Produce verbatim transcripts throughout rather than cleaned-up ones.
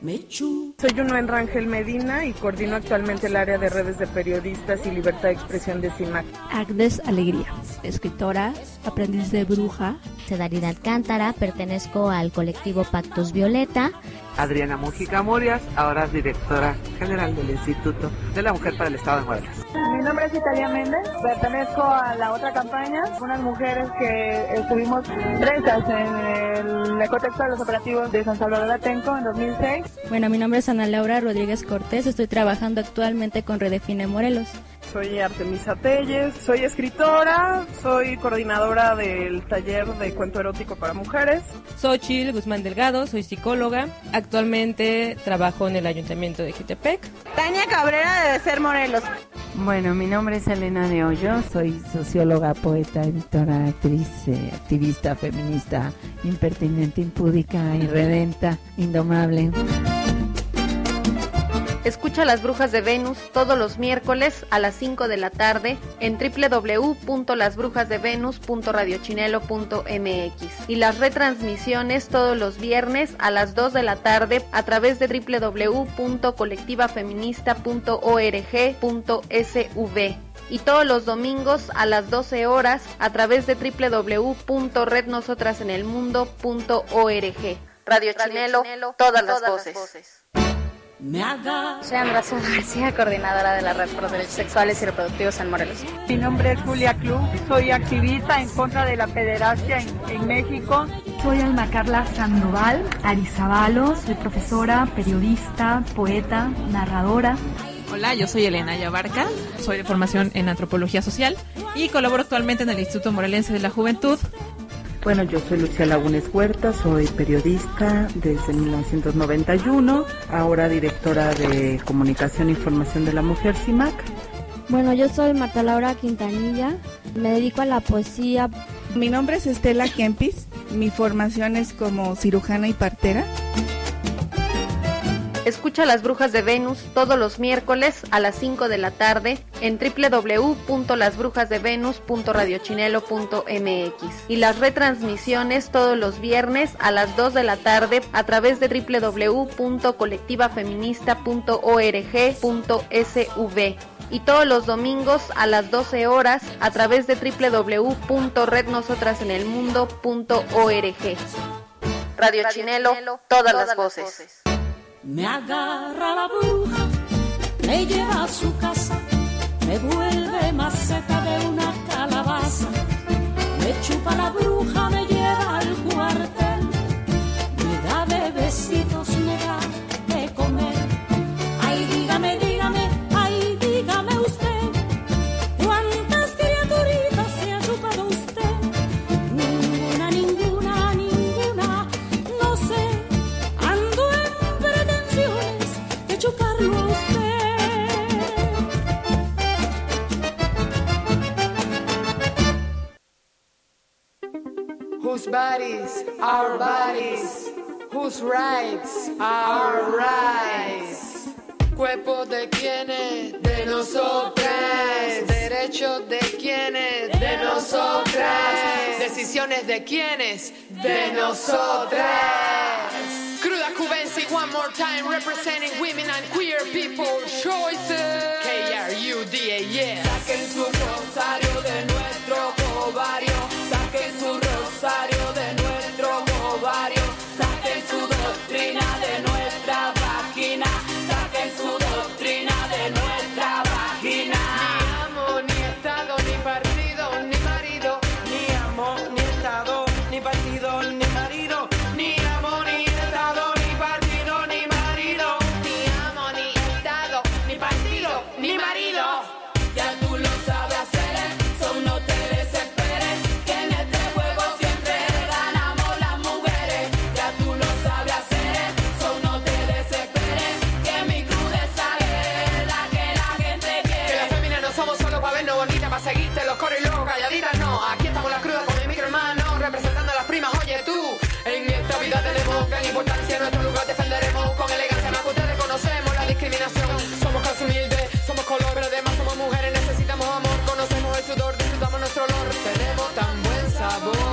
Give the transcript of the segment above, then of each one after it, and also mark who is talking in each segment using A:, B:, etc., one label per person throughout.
A: Soy Junoen Rangel Medina y coordino actualmente el área de redes de periodistas y libertad de expresión de CIMAC.
B: Agnes Alegría, escritora, aprendiz de bruja.
C: Sedaridad Alcántara, pertenezco al colectivo Pactos Violeta.
D: Adriana Mujica Murias, ahora directora general del Instituto de la Mujer para el Estado de Morelos.
E: Mi nombre es Italia Méndez, pertenezco a la otra campaña, unas mujeres que estuvimos presas en el contexto de los operativos de San Salvador Atenco en dos mil seis.
F: Bueno, mi nombre es Ana Laura Rodríguez Cortés, estoy trabajando actualmente con Redefine Morelos.
A: Soy Artemisa Telles, soy escritora, soy coordinadora del taller de cuento erótico para mujeres.
G: Soy Chil Guzmán Delgado, soy psicóloga, actualmente trabajo en el Ayuntamiento de Jutepec.
E: Tania Cabrera de Ser Morelos.
H: Bueno, mi nombre es Elena de Hoyo, soy socióloga, poeta, editora, actriz, eh, activista, feminista, impertinente, impúdica, irredenta, indomable.
I: Escucha Las Brujas de Venus todos los miércoles a las cinco de la tarde en doble u doble u doble u punto las brujas de venus punto radio chinelo punto m x y las retransmisiones todos los viernes a las dos de la tarde a través de doble u doble u doble u punto colectiva feminista punto org punto s v y todos los domingos a las doce horas a través de doble u doble u doble u punto red nosotras en el mundo punto org. Radio Chinelo, todas las voces.
J: Soy Andrea García, coordinadora de la Red por los Derechos Sexuales y Reproductivos en Morelos.
E: Mi nombre es Julia Club, soy activista en contra de la pederastia en, en México.
K: Soy Alma Carla Sandoval Arizabalos, soy profesora, periodista, poeta, narradora.
L: Hola, yo soy Elena Yabarca, soy de formación en Antropología Social y colaboro actualmente en el Instituto Morelense de la Juventud.
M: Bueno, yo soy Lucía Lagunes Huerta, soy periodista desde mil novecientos noventa y uno, ahora directora de Comunicación e Información de la Mujer, CIMAC.
N: Bueno, yo soy Marta Laura Quintanilla, me dedico a la poesía.
O: Mi nombre es Estela Kempis, mi formación es como cirujana y partera.
I: Escucha Las Brujas de Venus todos los miércoles a las cinco de la tarde en doble u doble u doble u punto las brujas de venus punto radio chinelo punto m x y las retransmisiones todos los viernes a las dos de la tarde a través de doble u doble u doble u punto colectiva feminista punto org punto s v y todos los domingos a las doce horas a través de doble u doble u doble u punto red nosotras en el mundo punto org. Radio Chinelo, todas las voces.
P: Me agarra la bruja, me lleva a su casa, me vuelve maceta de una calabaza, me chupa la bruja, me lleva al cuartel, me da de besitos, me da de comer. Ay, dígame, dígame, ay, dígame usted, ¿cuántas criaturitas se ha chupado usted? Ninguna, ninguna, ninguna, no sé, ando en de chuparlo a usted.
Q: Whose bodies, our bodies, whose rights, our rights. Cuerpo de quienes, de nosotras. Derechos de quienes, de nosotras. Decisiones de quienes, de nosotras. Cruda Cubensi, one more time, representing women and queer people choices. K R U D A, yeah. Saquen su rosario de nuestro ovario. Saquen su rosario de nuestro ovario. Saquen su doctrina de nuestra vagina. Saquen su doctrina de nuestra vagina. Ni amo, ni estado, ni partido, ni marido. Ni amo, ni estado, ni partido, ni marido. Ni amo, ni estado, ni partido, ni marido. Ni amo, ni estado, ni partido, ni marido. Ya tú lo sabes hacer, so no te desesperes, que en este juego siempre ganamos las mujeres. Ya tú lo sabes hacer, so no te desesperes, que mi cruz de sale la que la gente quiere. Que las féminas no somos solo para vernos bonitas, para seguirte los coros y luego calladitas, no. Aquí estamos las crudas con mi micro hermano, representando a las primas, oye tú. En esta vida tenemos gran importancia, nuestro lugar defenderemos con elegancia, más que ustedes conocemos la discriminación. Somos clase humilde, somos color, pero además somos mujeres, necesitamos amor, conocemos el sudor, disfrutamos nuestro olor, tenemos tan buen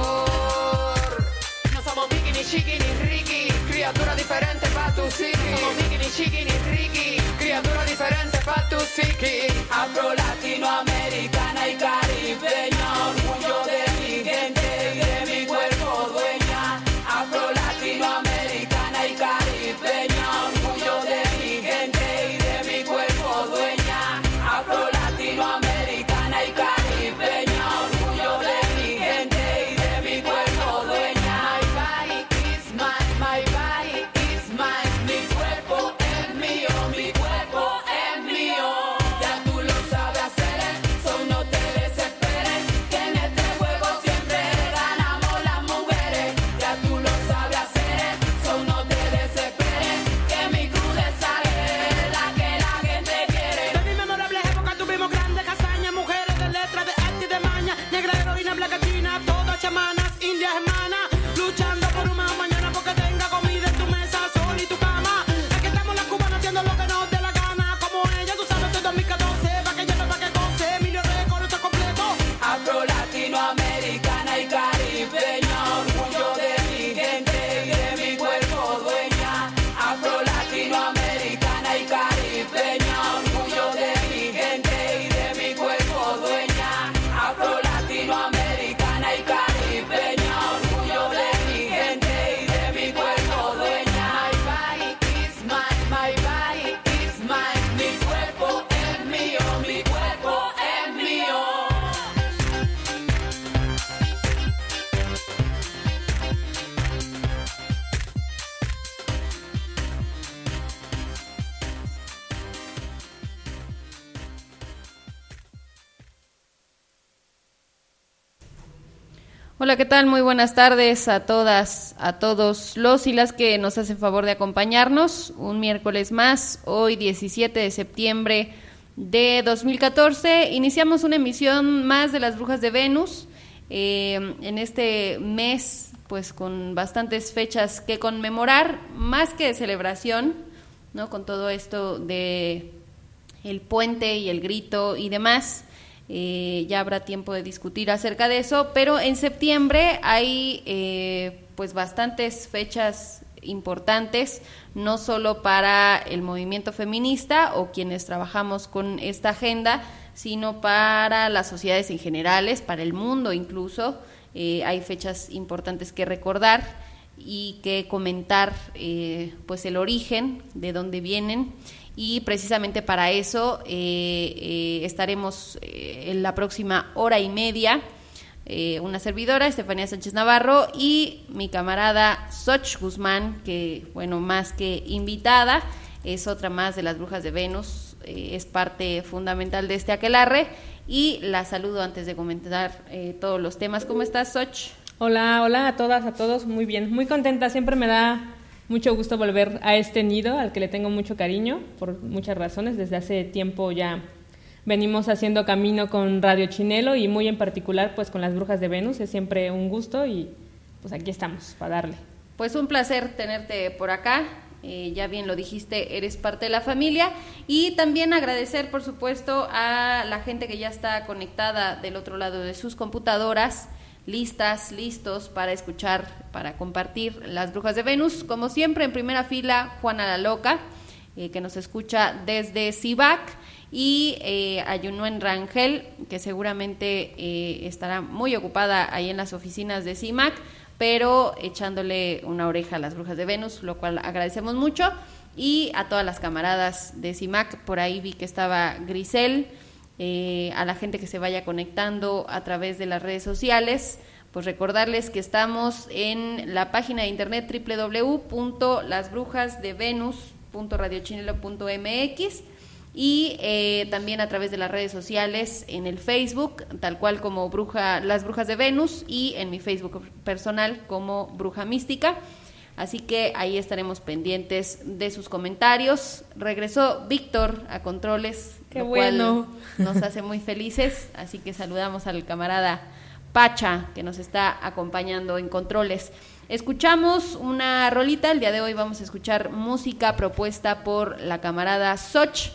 Q: sabor. No somos Vicky, ni Chiqui, ni Ricky, criaturas diferentes pa' tu psiqui. Somos chiquini triqui, criatura diferente pa' tu psiqui. Afro latinoamericana y caribeña, orgullo de mi gente y de mi cuerpo dueña. Afro latinoamericana y caribeña, orgullo de mi gente y de mi cuerpo dueña. Afro latinoamericana y caribeña, orgullo de mi gente y de mi cuerpo dueña. My body is mine, my body is mine. Mi cuerpo es mío, mi cuerpo es mío. Ya tú lo sabes hacer, so no te desesperes, que en este juego siempre ganamos las mujeres. Ya tú lo sabes hacer, so no te desesperes, que mi cruz de sangre es la que la gente quiere.
P: De mi memorable época tuvimos grandes hazañas, mujeres de letra, de arte y de maña, negra heroína, blanca china, todas chamanas, indias hermanas, luchando por un mejor mañana porque tenga comida en tu mesa, sol y tu cama. Aquí estamos las cubanas haciendo lo que nos dé la gana, como ella, tú sabes, estoy dos mil catorce, pa' que lleve, pa' que goce, Emilio Récord, esto es completo.
Q: Afro latinoamericana y caribeña, orgullo de mi gente y de mi cuerpo dueña. Afro latinoamericana y caribeña, orgullo de mi gente y de mi cuerpo dueña. Afro latinoamericana y caribeña, orgullo de mi gente y de mi cuerpo dueña. My body is mine, my body is mine. Mi cuerpo es mío, mi cuerpo es mío.
I: Hola, ¿qué tal? Muy buenas tardes a todas, a todos los y las que nos hacen favor de acompañarnos un miércoles más, hoy diecisiete de septiembre de dos mil catorce. Iniciamos una emisión más de Las Brujas de Venus, eh, en este mes, pues con bastantes fechas que conmemorar, más que de celebración, ¿no? Con todo esto de el puente y el grito y demás. Eh, ya habrá tiempo de discutir acerca de eso, pero en septiembre hay eh, pues bastantes fechas importantes, no solo para el movimiento feminista o quienes trabajamos con esta agenda, sino para las sociedades en generales, para el mundo incluso. Eh, hay fechas importantes que recordar y que comentar, eh, pues el origen, de dónde vienen. Y precisamente para eso eh, eh, estaremos eh, en la próxima hora y media, eh, una servidora, Estefanía Sánchez Navarro, y mi camarada Xoch Guzmán, que, bueno, más que invitada, es otra más de las Brujas de Venus, eh, es parte fundamental de este aquelarre, y la saludo antes de comentar eh, todos los temas. ¿Cómo estás, Xoch?
G: Hola, hola a todas, a todos, muy bien, muy contenta, siempre me da mucho gusto volver a este nido al que le tengo mucho cariño por muchas razones. Desde hace tiempo ya venimos haciendo camino con Radio Chinelo y muy en particular pues con Las Brujas de Venus. Es siempre un gusto y pues aquí estamos para darle.
I: Pues un placer tenerte por acá. Eh, ya bien lo dijiste, eres parte de la familia, y también agradecer por supuesto a la gente que ya está conectada del otro lado de sus computadoras, listas, listos para escuchar, para compartir Las Brujas de Venus. Como siempre, en primera fila, Juana la Loca, eh, que nos escucha desde Cibac, y eh, a Yunuen Rangel, que seguramente eh, estará muy ocupada ahí en las oficinas de CIMAC, pero echándole una oreja a Las Brujas de Venus, lo cual agradecemos mucho. Y a todas las camaradas de CIMAC, por ahí vi que estaba Grisel. Eh, a la gente que se vaya conectando a través de las redes sociales, pues recordarles que estamos en la página de internet doble u doble u doble u punto las brujas de venus punto radio chinelo punto m x, y eh, también a través de las redes sociales, en el Facebook, tal cual como Bruja, Las Brujas de Venus, y en mi Facebook personal como Bruja Mística. Así que ahí estaremos pendientes de sus comentarios. Regresó Víctor a controles,
G: Qué
I: lo
G: bueno.
I: cual nos hace muy felices, así que saludamos al camarada Pacha, que nos está acompañando en controles. Escuchamos una rolita, el día de hoy vamos a escuchar música propuesta por la camarada Xoch.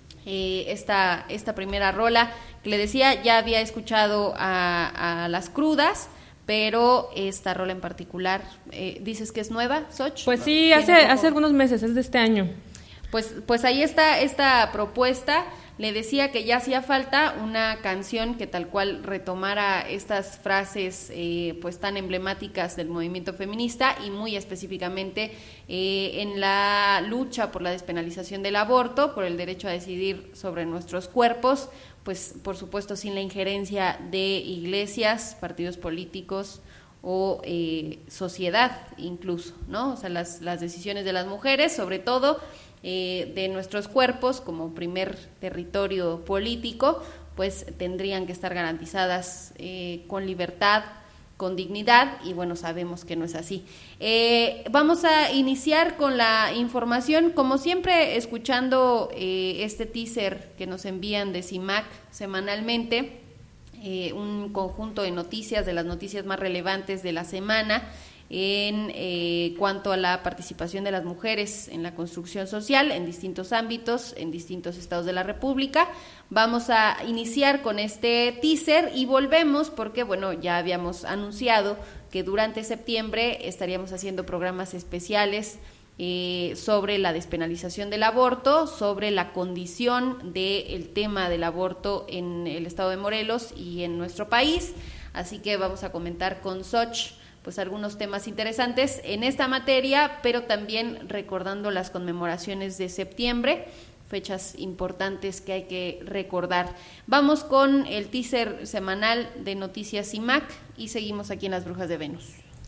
I: Eh, esta, esta primera rola, que le decía, ya había escuchado a, a Las Crudas, pero esta rola en particular, eh, ¿dices que es nueva, Xoch?
G: Pues sí, hace, hace algunos meses, es de este año.
I: Pues, pues ahí está esta propuesta. Le decía que ya hacía falta una canción que tal cual retomara estas frases eh, pues tan emblemáticas del movimiento feminista y muy específicamente eh, en la lucha por la despenalización del aborto, por el derecho a decidir sobre nuestros cuerpos, pues por supuesto sin la injerencia de iglesias, partidos políticos o eh, sociedad incluso, ¿no? O sea, las, las decisiones de las mujeres, sobre todo eh, de nuestros cuerpos como primer territorio político, pues tendrían que estar garantizadas eh, con libertad, con dignidad, y bueno, sabemos que no es así. Eh, vamos a iniciar con la información, como siempre, escuchando eh, este teaser que nos envían de CIMAC semanalmente, eh, un conjunto de noticias, de las noticias más relevantes de la semana, en eh, cuanto a la participación de las mujeres en la construcción social en distintos ámbitos, en distintos estados de la República. Vamos a iniciar con este teaser y volvemos porque, bueno, ya habíamos anunciado que durante septiembre estaríamos haciendo programas especiales eh, sobre la despenalización del aborto, sobre la condición del tema del aborto en el estado de Morelos y en nuestro país. Así que vamos a comentar con Xoch pues algunos temas interesantes en esta materia, pero también recordando las conmemoraciones de septiembre, fechas importantes que hay que recordar. Vamos con el teaser semanal de Noticias CIMAC y seguimos aquí en Las Brujas de Venus.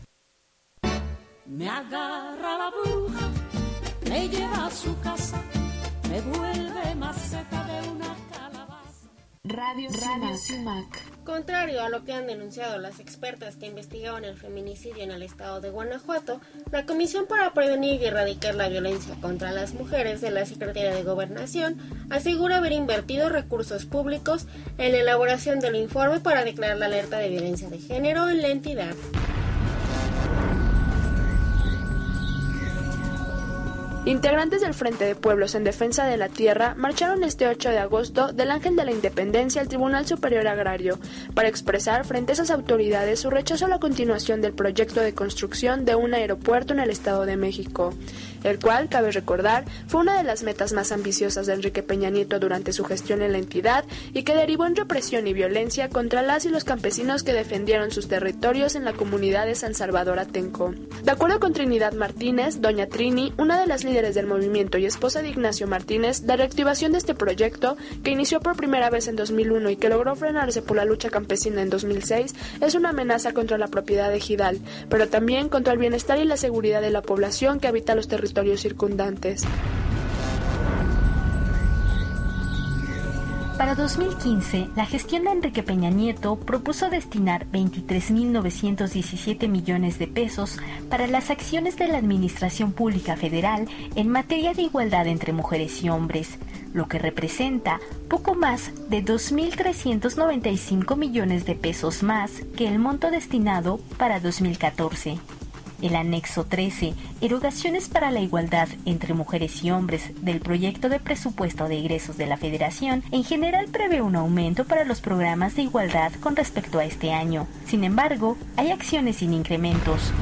P: Me agarra la bruja, me lleva a su casa, me vuelve maceta de una calabaza.
R: Radio, Radio CIMAC.
S: Contrario a lo que han denunciado las expertas que investigaron el feminicidio en el estado de Guanajuato, la Comisión para Prevenir y Erradicar la Violencia contra las Mujeres de la Secretaría de Gobernación asegura haber invertido recursos públicos en la elaboración del informe para declarar la alerta de violencia de género en la entidad.
T: Integrantes del Frente de Pueblos en Defensa de la Tierra marcharon este ocho de agosto del Ángel de la Independencia al Tribunal Superior Agrario para expresar frente a esas autoridades su rechazo a la continuación del proyecto de construcción de un aeropuerto en el Estado de México, el cual, cabe recordar, fue una de las metas más ambiciosas de Enrique Peña Nieto durante su gestión en la entidad y que derivó en represión y violencia contra las y los campesinos que defendieron sus territorios en la comunidad de San Salvador Atenco. De acuerdo con Trinidad Martínez, doña Trini, una de las líderes del movimiento y esposa de Ignacio Martínez, la reactivación de este proyecto, que inició por primera vez en dos mil uno y que logró frenarse por la lucha campesina en dos mil seis, es una amenaza contra la propiedad ejidal, pero también contra el bienestar y la seguridad de la población que habita los territorios circundantes.
U: Para dos mil quince, la gestión de Enrique Peña Nieto propuso destinar veintitrés mil novecientos diecisiete millones de pesos para las acciones de la Administración Pública Federal en materia de igualdad entre mujeres y hombres, lo que representa poco más de dos mil trescientos noventa y cinco millones de pesos más que el monto destinado para dos mil catorce. El anexo trece, Erogaciones para la Igualdad entre Mujeres y Hombres del proyecto de presupuesto de egresos de la Federación, en general prevé un aumento para los programas de igualdad con respecto a este año. Sin embargo, hay acciones sin incrementos.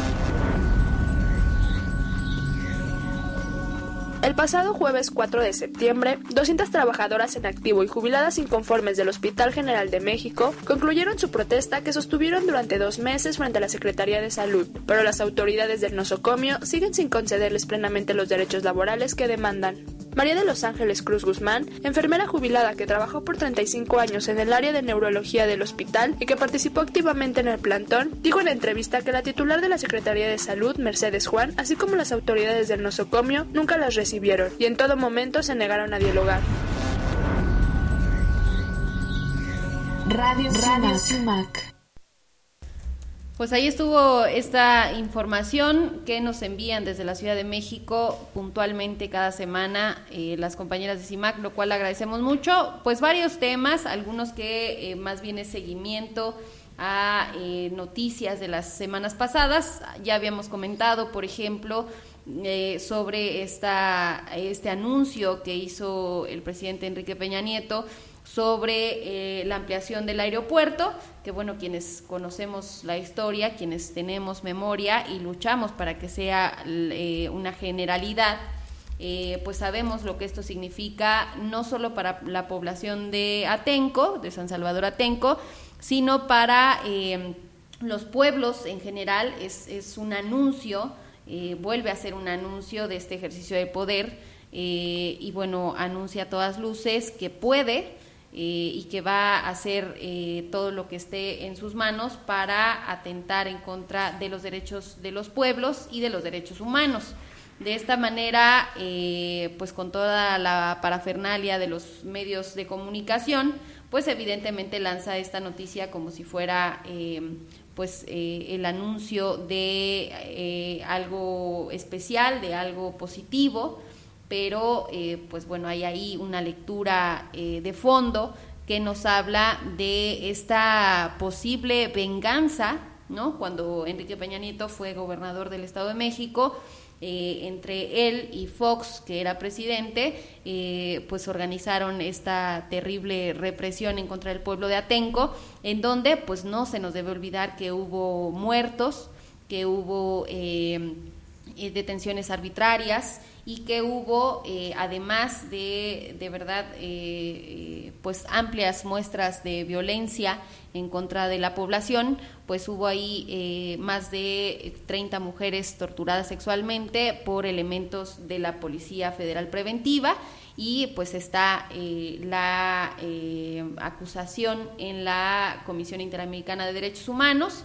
T: El pasado jueves cuatro de septiembre, doscientas trabajadoras en activo y jubiladas inconformes del Hospital General de México concluyeron su protesta que sostuvieron durante dos meses frente a la Secretaría de Salud, pero las autoridades del nosocomio siguen sin concederles plenamente los derechos laborales que demandan. María de los Ángeles Cruz Guzmán, enfermera jubilada que trabajó por treinta y cinco años en el área de neurología del hospital y que participó activamente en el plantón, dijo en la entrevista que la titular de la Secretaría de Salud, Mercedes Juan, así como las autoridades del nosocomio, nunca las recibieron y en todo momento se negaron a dialogar.
R: Radio, Radio CIMAC.
I: Pues ahí estuvo esta información que nos envían desde la Ciudad de México puntualmente cada semana eh, las compañeras de CIMAC, lo cual agradecemos mucho. Pues varios temas, algunos que eh, más bien es seguimiento a eh, noticias de las semanas pasadas. Ya habíamos comentado, por ejemplo, eh, sobre esta, este anuncio que hizo el presidente Enrique Peña Nieto sobre eh, la ampliación del aeropuerto, que bueno, quienes conocemos la historia, quienes tenemos memoria y luchamos para que sea eh, una generalidad,
B: Eh, pues sabemos lo que esto significa no solo para la población de Atenco, de San Salvador Atenco, sino para eh, los pueblos en general. Es, es un anuncio, eh, vuelve a ser un anuncio de este ejercicio de poder, eh, y bueno, anuncia a todas luces que puede eh, y que va a hacer eh, todo lo que esté en sus manos para atentar en contra de los derechos de los pueblos y de los derechos humanos. De esta manera, eh, pues con toda la parafernalia de los medios de comunicación, pues evidentemente lanza esta noticia como si fuera eh, pues eh, el anuncio de eh, algo especial, de algo positivo, pero eh, pues bueno, hay ahí una lectura eh, de fondo que nos habla de esta posible venganza, ¿no? Cuando Enrique Peña Nieto fue gobernador del Estado de México, Eh, entre él y Fox, que era presidente, eh, pues organizaron esta terrible represión en contra del pueblo de Atenco, en donde pues no se nos debe olvidar que hubo muertos, que hubo eh, eh, detenciones arbitrarias y que hubo eh, además de de verdad eh, eh, pues amplias muestras de violencia en contra de la población. Pues hubo ahí eh, más de treinta mujeres torturadas sexualmente por elementos de la Policía Federal Preventiva, y pues está eh, la eh, acusación en la Comisión Interamericana de Derechos Humanos.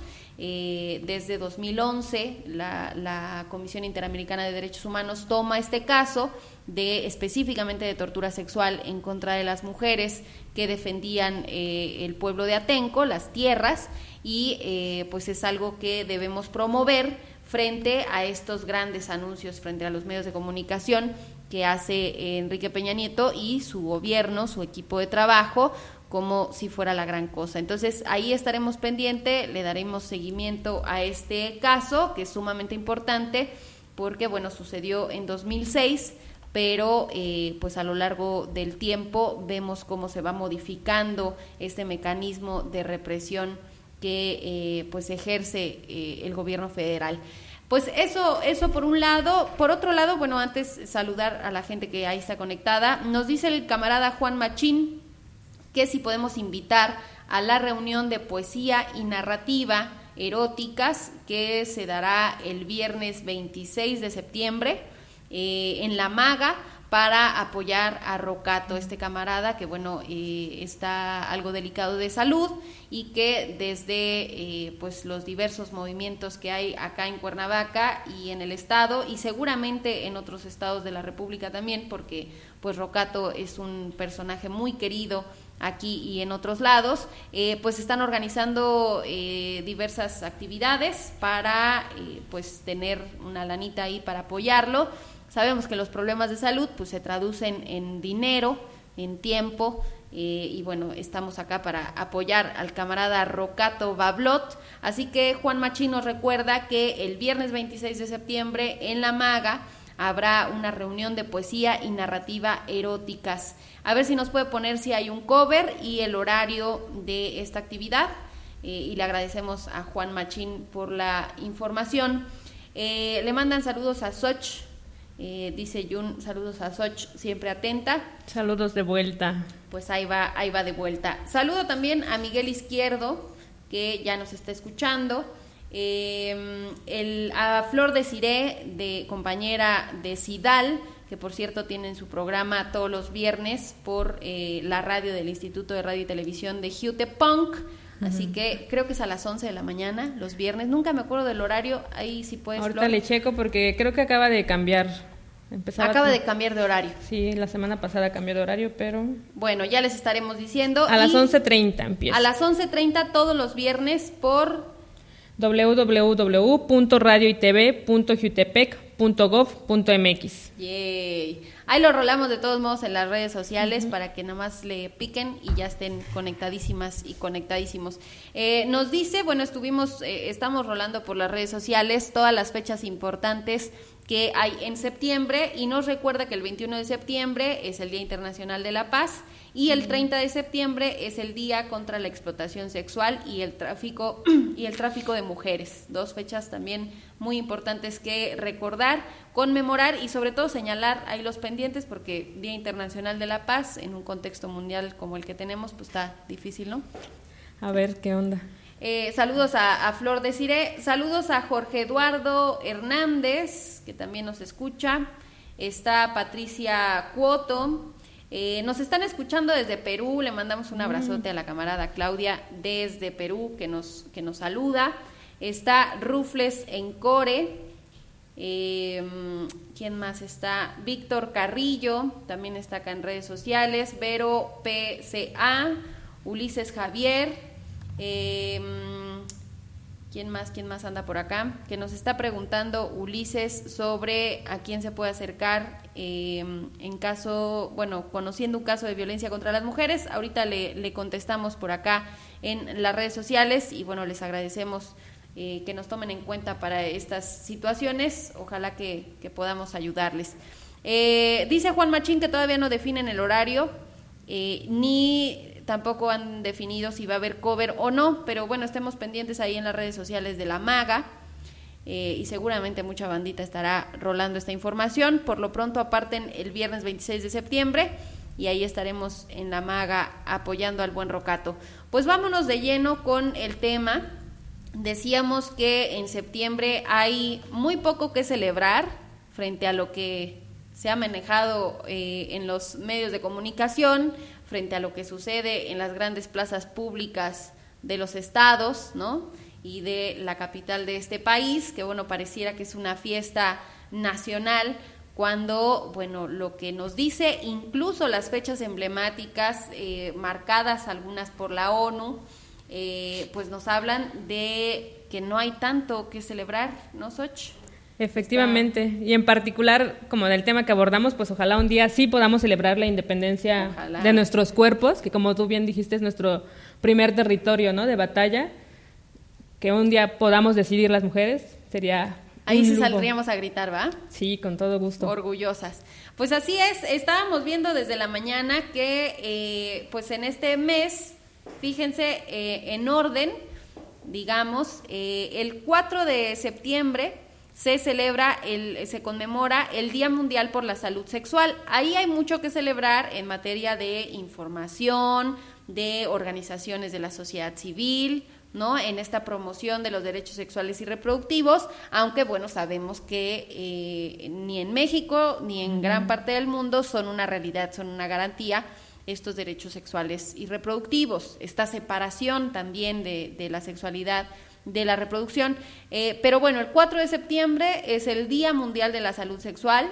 B: Eh, desde dos mil once la, la Comisión Interamericana de Derechos Humanos toma este caso de específicamente de tortura sexual en contra de las mujeres que defendían eh, el pueblo de Atenco, las tierras, y eh, pues es algo que debemos promover frente a estos grandes anuncios, frente a los medios de comunicación que hace Enrique Peña Nieto y su gobierno, su equipo de trabajo, como si fuera la gran cosa. Entonces ahí estaremos pendientes, le daremos seguimiento a este caso, que es sumamente importante porque bueno, sucedió en dos mil seis, pero eh, pues a lo largo del tiempo vemos cómo se va modificando este mecanismo de represión que eh, pues ejerce eh, el gobierno federal. Pues eso, eso por un lado. Por otro lado, bueno, antes saludar a la gente que ahí está conectada. Nos dice el camarada Juan Machín que si podemos invitar a la reunión de poesía y narrativa eróticas que se dará el viernes veintiséis de septiembre eh, en La Maga, para apoyar a Rocato, este camarada que bueno eh, está algo delicado de salud y que desde eh, pues los diversos movimientos que hay acá en Cuernavaca y en el estado, y seguramente en otros estados de la República también, porque pues Rocato es un personaje muy querido aquí y en otros lados, eh, pues están organizando eh, diversas actividades para eh, pues tener una lanita ahí para apoyarlo. Sabemos que los problemas de salud pues se traducen en dinero, en tiempo, eh, y bueno, estamos acá para apoyar al camarada Rocato Bablot. Así que Juan Machín nos recuerda que el viernes veintiséis de septiembre en La Maga habrá una reunión de poesía y narrativa eróticas. A ver si nos puede poner si hay un cover y el horario de esta actividad, eh, y le agradecemos a Juan Machín por la información. Eh, le mandan saludos a Soch. Eh, dice Jun, saludos a Soch, siempre atenta.
G: Saludos de vuelta.
B: Pues ahí va, ahí va de vuelta. Saludo también a Miguel Izquierdo, que ya nos está escuchando. Eh, el, a Flor de Ciré, de compañera de Cidal, que por cierto tienen su programa todos los viernes por eh, la radio del Instituto de Radio y Televisión de Jutepunk. Así que creo que es a las once de la mañana, los viernes. Nunca me acuerdo del horario, ahí sí puedes...
G: Ahorita
B: Flor.
G: le checo porque creo que acaba de cambiar. Empezaba
B: Acaba
G: con...
B: de cambiar de horario.
G: Sí, la semana pasada cambió de horario, pero...
B: Bueno, ya les estaremos diciendo.
G: A las once treinta empieza.
B: A las once treinta todos los viernes por...
G: doble u doble u doble u punto radio y t v punto jutepec punto gov punto m x.
B: Yay. Ahí lo rolamos de todos modos en las redes sociales, uh-huh, para que nomás le piquen y ya estén conectadísimas y conectadísimos. Eh, nos dice, bueno, estuvimos, eh, estamos rolando por las redes sociales todas las fechas importantes que hay en septiembre, y nos recuerda que el veintiuno de septiembre es el Día Internacional de la Paz y el treinta de septiembre es el Día contra la Explotación Sexual y el tráfico y el tráfico de mujeres. Dos fechas también muy importantes que recordar, conmemorar y sobre todo señalar ahí los pendientes, porque Día Internacional de la Paz en un contexto mundial como el que tenemos, pues está difícil, ¿no?
G: A ver, ¿qué onda?
B: Eh, saludos a, a Flor de Cire, saludos a Jorge Eduardo Hernández, que también nos escucha, está Patricia Cuoto, eh, nos están escuchando desde Perú, le mandamos un abrazote a la camarada Claudia desde Perú, que nos, que nos saluda, está Rufles Encore, eh, ¿quién más está? Víctor Carrillo, también está acá en redes sociales, Vero P C A, Ulises Javier, Eh, ¿Quién más? ¿Quién más anda por acá? Que nos está preguntando Ulises sobre a quién se puede acercar eh, en caso, bueno, conociendo un caso de violencia contra las mujeres. Ahorita le, le contestamos por acá en las redes sociales y bueno, les agradecemos eh, que nos tomen en cuenta para estas situaciones. Ojalá que, que podamos ayudarles. Eh, dice Juan Machín que todavía no definen el horario, eh, ni tampoco han definido si va a haber cover o no, pero bueno, estemos pendientes ahí en las redes sociales de la Maga, eh, y seguramente mucha bandita estará rolando esta información. Por lo pronto aparten el viernes veintiséis de septiembre y ahí estaremos en la Maga apoyando al buen Rocato. Pues vámonos de lleno con el tema. Decíamos que en septiembre hay muy poco que celebrar frente a lo que se ha manejado eh, en los medios de comunicación, frente a lo que sucede en las grandes plazas públicas de los estados, ¿no? Y de la capital de este país, que bueno, pareciera que es una fiesta nacional, cuando, bueno, lo que nos dice incluso las fechas emblemáticas, eh, marcadas algunas por la ONU, eh, pues nos hablan de que no hay tanto que celebrar, ¿no, Xoch?
G: Efectivamente, Está... y en particular, como del tema que abordamos, pues ojalá un día sí podamos celebrar la independencia ojalá. de nuestros cuerpos, que como tú bien dijiste es nuestro primer territorio, ¿no?, de batalla, que un día podamos decidir las mujeres, sería
B: Ahí
G: un
B: sí
G: lujo.
B: Saldríamos a gritar, ¿va?
G: Sí, con todo gusto.
B: Orgullosas. Pues así es, estábamos viendo desde la mañana que, eh, pues en este mes, fíjense, eh, en orden, digamos, eh, el cuatro de septiembre se celebra, el, se conmemora el Día Mundial por la Salud Sexual. Ahí hay mucho que celebrar en materia de información, de organizaciones de la sociedad civil, ¿no?, en esta promoción de los derechos sexuales y reproductivos, aunque bueno, sabemos que eh, ni en México ni en gran parte del mundo son una realidad, son una garantía estos derechos sexuales y reproductivos, esta separación también de, de la sexualidad de la reproducción, eh, pero bueno, el cuatro de septiembre es el Día Mundial de la Salud Sexual,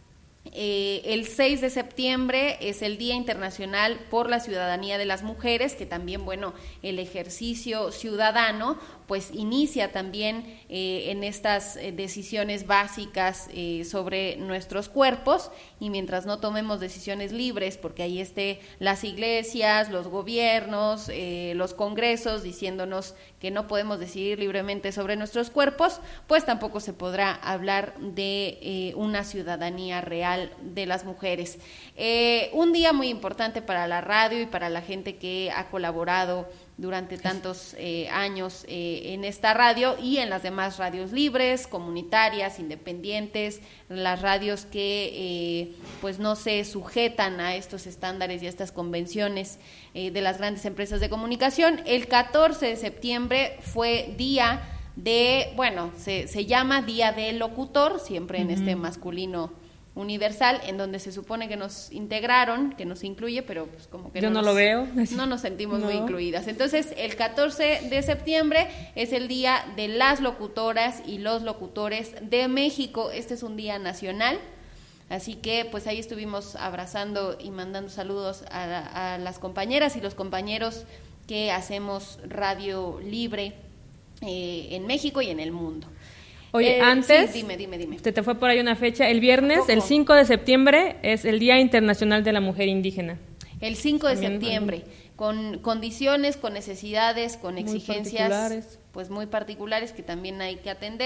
B: eh, el seis de septiembre es el Día Internacional por la Ciudadanía de las Mujeres, que también, bueno, el ejercicio ciudadano pues inicia también eh, en estas eh, decisiones básicas eh, sobre nuestros cuerpos, y mientras no tomemos decisiones libres, porque ahí esté las iglesias, los gobiernos, eh, los congresos diciéndonos que no podemos decidir libremente sobre nuestros cuerpos, pues tampoco se podrá hablar de eh, una ciudadanía real de las mujeres. Eh, un día muy importante para la radio y para la gente que ha colaborado durante tantos eh, años eh, en esta radio y en las demás radios libres, comunitarias, independientes, las radios que eh, pues no se sujetan a estos estándares y a estas convenciones eh, de las grandes empresas de comunicación. El catorce de septiembre fue día de, bueno, se, se llama Día del Locutor, siempre en uh-huh. este masculino universal, en donde se supone que nos integraron, que nos incluye, pero pues como que
G: yo
B: no,
G: no
B: nos,
G: lo veo,
B: no nos sentimos
G: no.
B: muy incluidas. Entonces, el catorce de septiembre es el Día de las Locutoras y los Locutores de México. Este es un día nacional, así que pues ahí estuvimos abrazando y mandando saludos a, a las compañeras y los compañeros que hacemos radio libre eh, en México y en el mundo.
G: Oye,
B: eh,
G: antes,
B: sí, dime, dime, dime.
G: te, te fue por ahí una fecha, el viernes, el cinco de septiembre, es el Día Internacional de la Mujer Indígena.
B: El cinco de
G: También,
B: septiembre, con condiciones, con necesidades, con exigencias
G: particulares.
B: pues muy particulares que también hay que atender.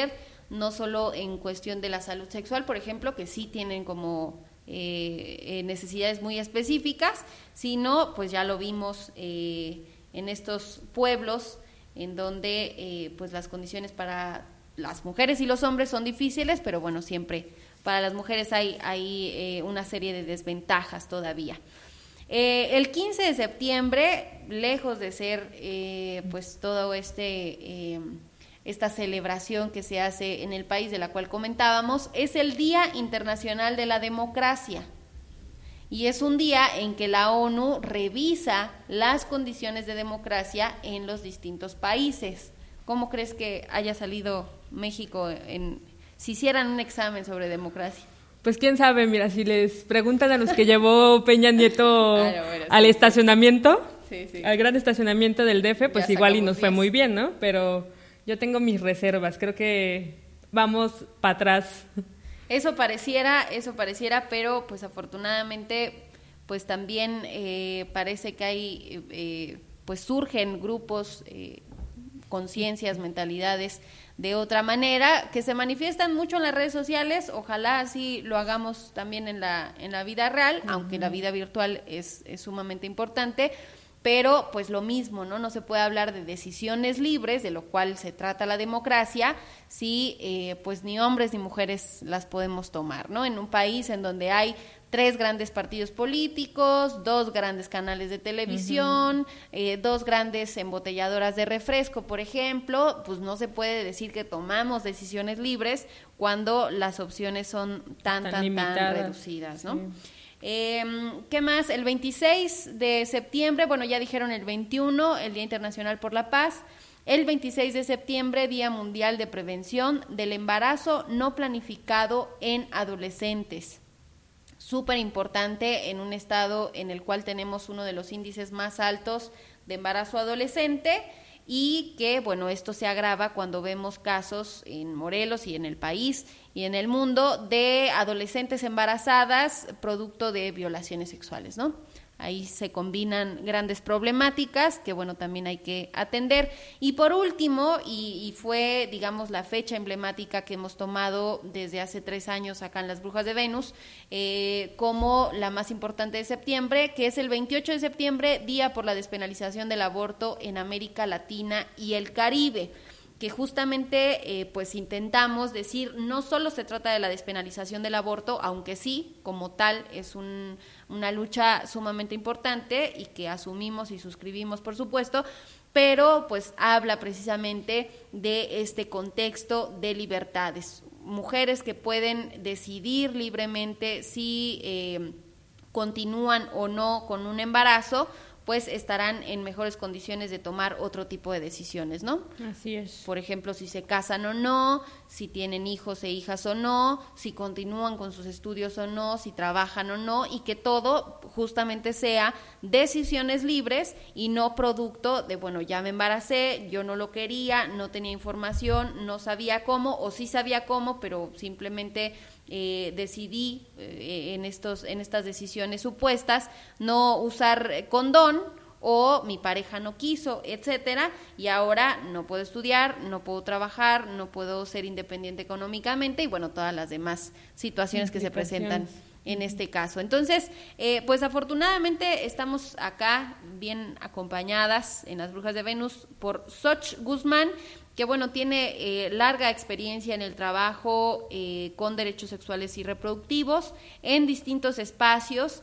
B: no solo en cuestión de la salud sexual, por ejemplo, que sí tienen como eh, eh, necesidades muy específicas, sino, pues ya lo vimos eh, en estos pueblos en donde eh, pues las condiciones para las mujeres y los hombres son difíciles, pero bueno, siempre para las mujeres hay, hay eh, una serie de desventajas todavía. Eh, el quince de septiembre, lejos de ser eh, pues todo este... Eh, esta celebración que se hace en el país de la cual comentábamos, es el Día Internacional de la Democracia. Y es un día en que la ONU revisa las condiciones de democracia en los distintos países. ¿Cómo crees que haya salido México en, si hicieran un examen sobre democracia?
G: Pues quién sabe, mira, si les preguntan a los que llevó Peña Nieto claro, bueno, al sí, estacionamiento, sí, sí. al gran estacionamiento del D F, pues ya igual y nos diez. Fue muy bien, ¿no? Pero... yo tengo mis reservas, creo que vamos para atrás.
B: Eso pareciera, eso pareciera, pero pues afortunadamente pues también eh, parece que hay, eh, pues surgen grupos, eh, conciencias, mentalidades de otra manera, que se manifiestan mucho en las redes sociales, ojalá así lo hagamos también en la, en la vida real, uh-huh. aunque la vida virtual es, es sumamente importante. Pero pues lo mismo, ¿no? No se puede hablar de decisiones libres, de lo cual se trata la democracia, si eh, pues ni hombres ni mujeres las podemos tomar, ¿no? En un país en donde hay tres grandes partidos políticos, dos grandes canales de televisión, uh-huh. eh, dos grandes embotelladoras de refresco, por ejemplo, pues no se puede decir que tomamos decisiones libres cuando las opciones son tan, tan, tan, tan reducidas, ¿no? Sí. Eh, ¿Qué más? El veintiséis de septiembre, bueno, ya dijeron el veintiuno, el Día Internacional por la Paz. El veintiséis de septiembre, Día Mundial de Prevención del Embarazo No Planificado en Adolescentes. Súper importante en un estado en el cual tenemos uno de los índices más altos de embarazo adolescente y que, bueno, esto se agrava cuando vemos casos en Morelos y en el país y en el mundo de adolescentes embarazadas producto de violaciones sexuales, ¿no? Ahí se combinan grandes problemáticas que, bueno, también hay que atender. Y por último, y, y fue, digamos, la fecha emblemática que hemos tomado desde hace tres años acá en Las Brujas de Venus, eh, como la más importante de septiembre, que es el veintiocho de septiembre, Día por la Despenalización del Aborto en América Latina y el Caribe, que justamente eh, pues intentamos decir, no solo se trata de la despenalización del aborto, aunque sí, como tal, es un, una lucha sumamente importante y que asumimos y suscribimos, por supuesto, pero pues habla precisamente de este contexto de libertades. Mujeres que pueden decidir libremente si eh, continúan o no con un embarazo, pues estarán en mejores condiciones de tomar otro tipo de decisiones, ¿no?
G: Así es.
B: Por ejemplo, si se casan o no, si tienen hijos e hijas o no, si continúan con sus estudios o no, si trabajan o no, y que todo justamente sea decisiones libres y no producto de, bueno, ya me embaracé, yo no lo quería, no tenía información, no sabía cómo, o sí sabía cómo, pero simplemente eh, decidí eh, en estos, en estas decisiones supuestas no usar condón, o mi pareja no quiso, etcétera, y ahora no puedo estudiar, no puedo trabajar, no puedo ser independiente económicamente, y bueno, todas las demás situaciones que se presentan en este caso. Entonces, eh, pues afortunadamente estamos acá bien acompañadas en Las Brujas de Venus por Xoch Guzmán, que bueno, tiene eh, larga experiencia en el trabajo eh, con derechos sexuales y reproductivos en distintos espacios,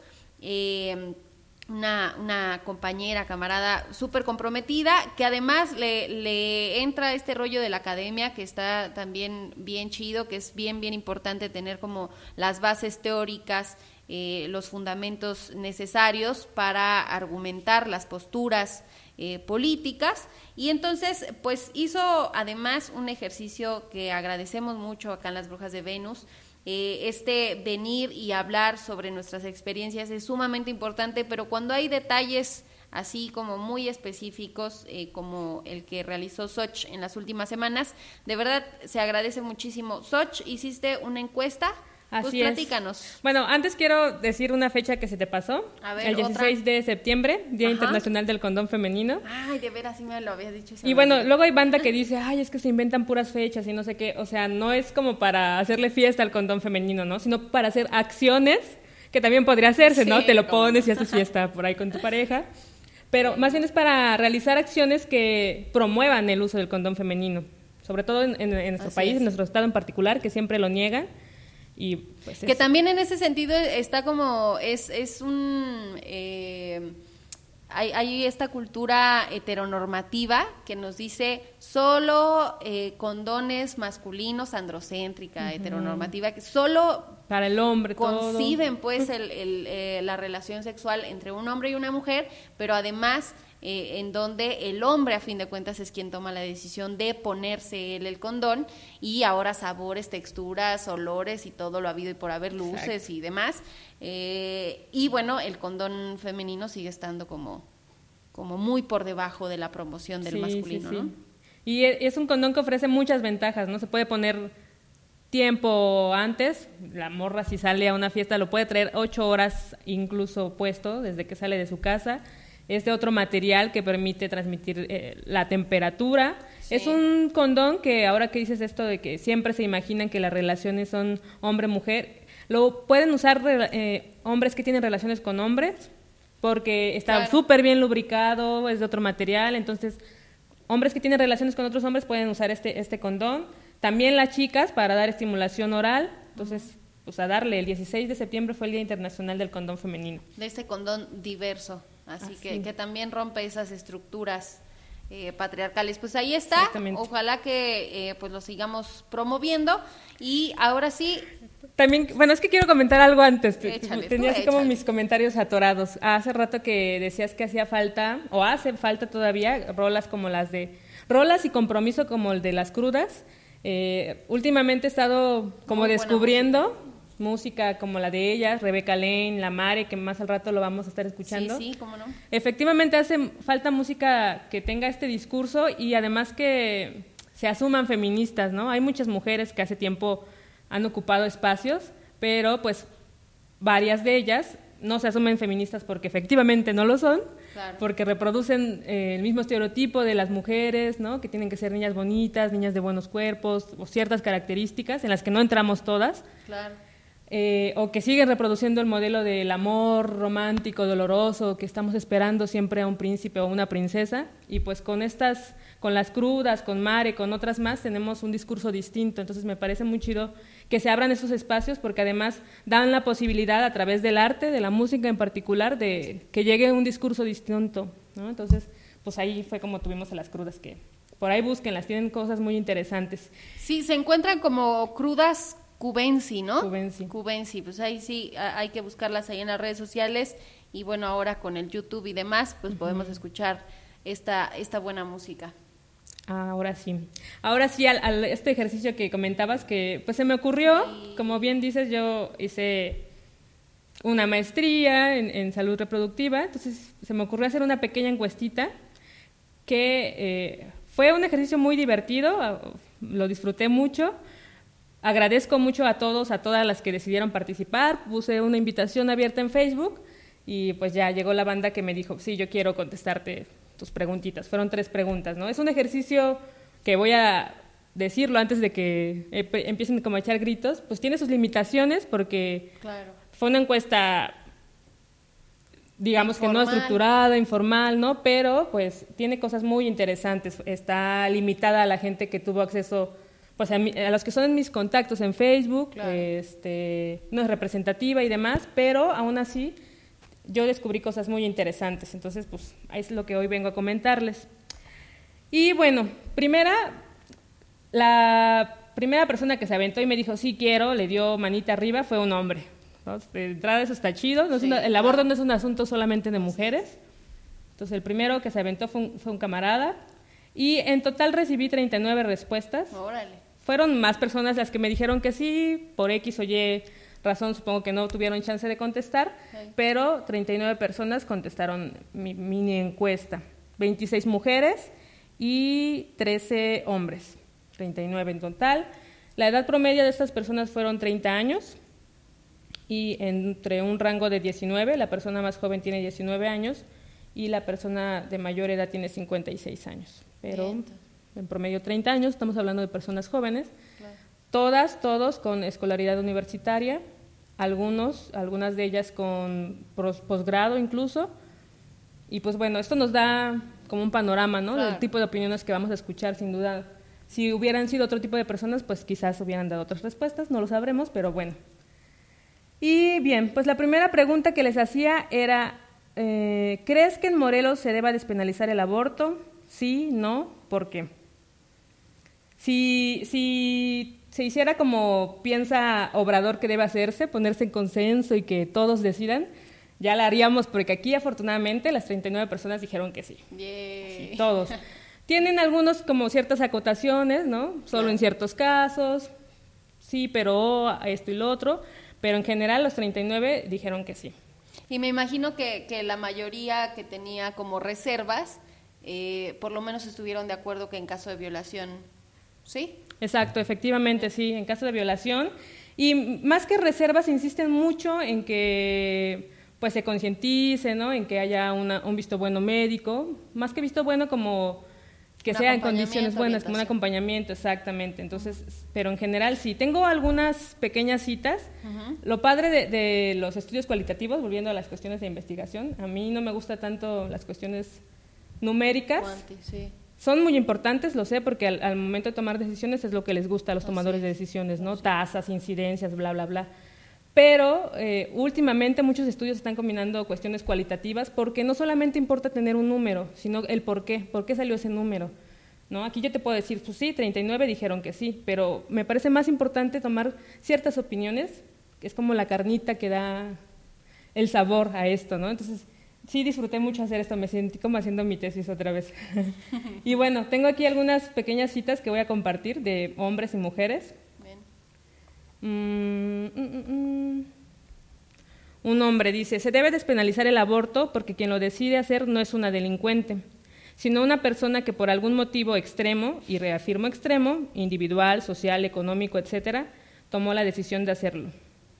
B: eh, Una, una compañera, camarada súper comprometida, que además le, le entra este rollo de la academia, que está también bien chido, que es bien, bien importante tener como las bases teóricas, eh, los fundamentos necesarios para argumentar las posturas eh, políticas. Y entonces, pues hizo además un ejercicio que agradecemos mucho acá en Las Brujas de Venus. Eh, este venir y hablar sobre nuestras experiencias es sumamente importante, pero cuando hay detalles así como muy específicos, eh, como el que realizó Xoch en las últimas semanas, de verdad se agradece muchísimo. Xoch, hiciste una encuesta
G: Así
B: pues
G: es.
B: platícanos.
G: Bueno, antes quiero decir una fecha que se te pasó.
B: A ver,
G: el dieciséis
B: otra.
G: de septiembre, Día
B: Ajá.
G: Internacional del Condón Femenino.
B: Ay, de veras, sí me lo habías dicho.
G: Y bueno, luego hay banda que dice, ay, es que se inventan puras fechas y no sé qué. O sea, no es como para hacerle fiesta al condón femenino, ¿no? Sino para hacer acciones, que también podría hacerse, ¿no?
B: Sí,
G: Te lo
B: como...
G: pones y haces fiesta por ahí con tu pareja. Pero más bien es para realizar acciones que promuevan el uso del condón femenino. Sobre todo en, en, en nuestro
B: Así
G: país,
B: es.
G: en nuestro estado en particular, que siempre lo niegan. Y pues
B: que
G: es...
B: también en ese sentido está como, es, es un... Eh, hay, hay esta cultura heteronormativa que nos dice solo eh, condones masculinos, androcéntrica, uh-huh. heteronormativa, que solo
G: para el hombre
B: conciben
G: todo.
B: pues el, el, eh, la relación sexual entre un hombre y una mujer, pero además eh, en donde el hombre a fin de cuentas es quien toma la decisión de ponerse él el condón, y ahora sabores, texturas, olores y todo lo habido y por haber, luces Exacto. y demás. Eh, y bueno, el condón femenino sigue estando como, como muy por debajo de la promoción del
G: sí,
B: masculino,
G: sí, sí.
B: ¿no?
G: Y es un condón que ofrece muchas ventajas, ¿no? Se puede poner tiempo antes, la morra si sale a una fiesta lo puede traer ocho horas incluso puesto desde que sale de su casa. Es de otro material que permite transmitir eh, la temperatura. Sí. Es un condón que ahora que dices esto de que siempre se imaginan que las relaciones son hombre-mujer, lo pueden usar eh, hombres que tienen relaciones con hombres porque está súper claro. bien lubricado, es de otro material, entonces hombres que tienen relaciones con otros hombres pueden usar este, este condón. También las chicas para dar estimulación oral, entonces pues a darle, el dieciséis de septiembre fue el Día Internacional del Condón Femenino.
B: De este condón diverso. Así, Así. Que, que también rompe esas estructuras eh, patriarcales. Pues ahí está, ojalá que eh, pues lo sigamos promoviendo. Y ahora sí...
G: También, bueno, es que quiero comentar algo antes.
B: Échale,
G: Tenía
B: tú,
G: así
B: échale.
G: como mis comentarios atorados. Hace rato que decías que hacía falta, o hace falta todavía, rolas como las de... Rolas y compromiso como el de Las Crudas. Eh, últimamente he estado como Muy descubriendo... música como la de ellas, Rebeca Lane, La Mare, que más al rato lo vamos a estar escuchando.
B: Sí, sí, cómo no.
G: Efectivamente hace falta música que tenga este discurso y además que se asuman feministas, ¿no? Hay muchas mujeres que hace tiempo han ocupado espacios, pero pues varias de ellas no se asumen feministas porque efectivamente no lo son, claro. porque reproducen eh, el mismo estereotipo de las mujeres, ¿no? Que tienen que ser niñas bonitas, niñas de buenos cuerpos, o ciertas características en las que no entramos todas.
B: Claro.
G: Eh, o que siguen reproduciendo el modelo del amor romántico, doloroso, que estamos esperando siempre a un príncipe o una princesa, y pues con estas, con Las Crudas, con Mare, con otras más, tenemos un discurso distinto. Entonces me parece muy chido que se abran esos espacios, porque además dan la posibilidad a través del arte, de la música en particular, de que llegue un discurso distinto, ¿no? Entonces, pues ahí fue como tuvimos a Las Crudas, que por ahí búsquenlas, tienen cosas muy interesantes.
B: Sí, se encuentran como crudas Cubensi, ¿no?
G: Cubensi.
B: Cubensi, pues ahí sí hay que buscarlas ahí en las redes sociales, y bueno, ahora con el YouTube y demás, pues uh-huh. podemos escuchar esta, esta buena música.
G: Ahora sí. Ahora sí, al, al este ejercicio que comentabas, que pues se me ocurrió, sí. como bien dices, yo hice una maestría en, en salud reproductiva, entonces se me ocurrió hacer una pequeña encuestita que eh, fue un ejercicio muy divertido, lo disfruté mucho. Agradezco mucho a todos, a todas las que decidieron participar. Puse una invitación abierta en Facebook y pues ya llegó la banda que me dijo, sí, yo quiero contestarte tus preguntitas. Fueron tres preguntas, ¿no? Es un ejercicio que voy a decirlo antes de que empiecen como a echar gritos, pues tiene sus limitaciones porque
B: claro.
G: fue una encuesta, digamos informal. que no estructurada, informal, ¿no? Pero pues tiene cosas muy interesantes. Está limitada a la gente que tuvo acceso... pues a, mi, a los que son mis contactos en Facebook, claro. este, no es representativa y demás, pero aún así yo descubrí cosas muy interesantes, entonces pues es lo que hoy vengo a comentarles. Y bueno, primera, la primera persona que se aventó y me dijo, sí quiero, le dio manita arriba, fue un hombre, ¿no? De entrada eso está chido, no es sí, una, el aborto claro. no es un asunto solamente de mujeres, entonces el primero que se aventó fue un, fue un camarada, y en total recibí treinta y nueve respuestas.
B: Órale.
G: Fueron más personas las que me dijeron que sí, por X o Y razón, supongo que no tuvieron chance de contestar, okay. pero treinta y nueve personas contestaron mi mini encuesta, veintiséis mujeres y trece hombres, treinta y nueve en total. La edad promedio de estas personas fueron treinta años, y entre un rango de diecinueve, la persona más joven tiene diecinueve años y la persona de mayor edad tiene cincuenta y seis años. Pero Bien. en promedio treinta años, estamos hablando de personas jóvenes, claro. todas, todos con escolaridad universitaria, algunos, algunas de ellas con posgrado incluso, y pues bueno, esto nos da como un panorama, ¿no? Claro. Del tipo de opiniones que vamos a escuchar, sin duda. Si hubieran sido otro tipo de personas, pues quizás hubieran dado otras respuestas, no lo sabremos, pero bueno. Y bien, pues la primera pregunta que les hacía era, eh, ¿crees que en Morelos se deba despenalizar el aborto? Sí, no, ¿por qué? Si, si se hiciera como piensa Obrador que debe hacerse, ponerse en consenso y que todos decidan, ya la haríamos, porque aquí afortunadamente las treinta y nueve personas dijeron que sí. Sí, todos. Tienen algunos como ciertas acotaciones, ¿no? Solo en ciertos casos, sí, pero esto y lo otro, pero en general los treinta y nueve dijeron que sí.
B: Y me imagino que, que la mayoría que tenía como reservas, eh, por lo menos estuvieron de acuerdo que en caso de violación, ¿sí?
G: Exacto, efectivamente, sí, en caso de violación. Y más que reservas, insisten mucho en que pues se concientice, ¿no? En que haya una, un visto bueno médico, más que visto bueno como que sea en condiciones buenas, como un acompañamiento, exactamente. Entonces, pero en general sí. Tengo algunas pequeñas citas. Uh-huh. Lo padre de, de los estudios cualitativos, volviendo a las cuestiones de investigación, a mí no me gusta tanto las cuestiones numéricas. Cuanti, sí. Son muy importantes, lo sé, porque al, al momento de tomar decisiones es lo que les gusta a los tomadores Así de decisiones, ¿no? Así. Tasas, incidencias, bla, bla, bla. Pero eh, últimamente muchos estudios están combinando cuestiones cualitativas porque no solamente importa tener un número, sino el por qué, por qué salió ese número, ¿no? Aquí yo te puedo decir, pues sí, treinta y nueve dijeron que sí, pero me parece más importante tomar ciertas opiniones, que es como la carnita que da el sabor a esto, ¿no? Entonces, sí disfruté mucho hacer esto, me sentí como haciendo mi tesis otra vez. Y bueno, tengo aquí algunas pequeñas citas que voy a compartir de hombres y mujeres. Mm, mm, mm. Un hombre dice, se debe despenalizar el aborto porque quien lo decide hacer no es una delincuente, sino una persona que por algún motivo extremo, y reafirmo extremo, individual, social, económico, etcétera, tomó la decisión de hacerlo.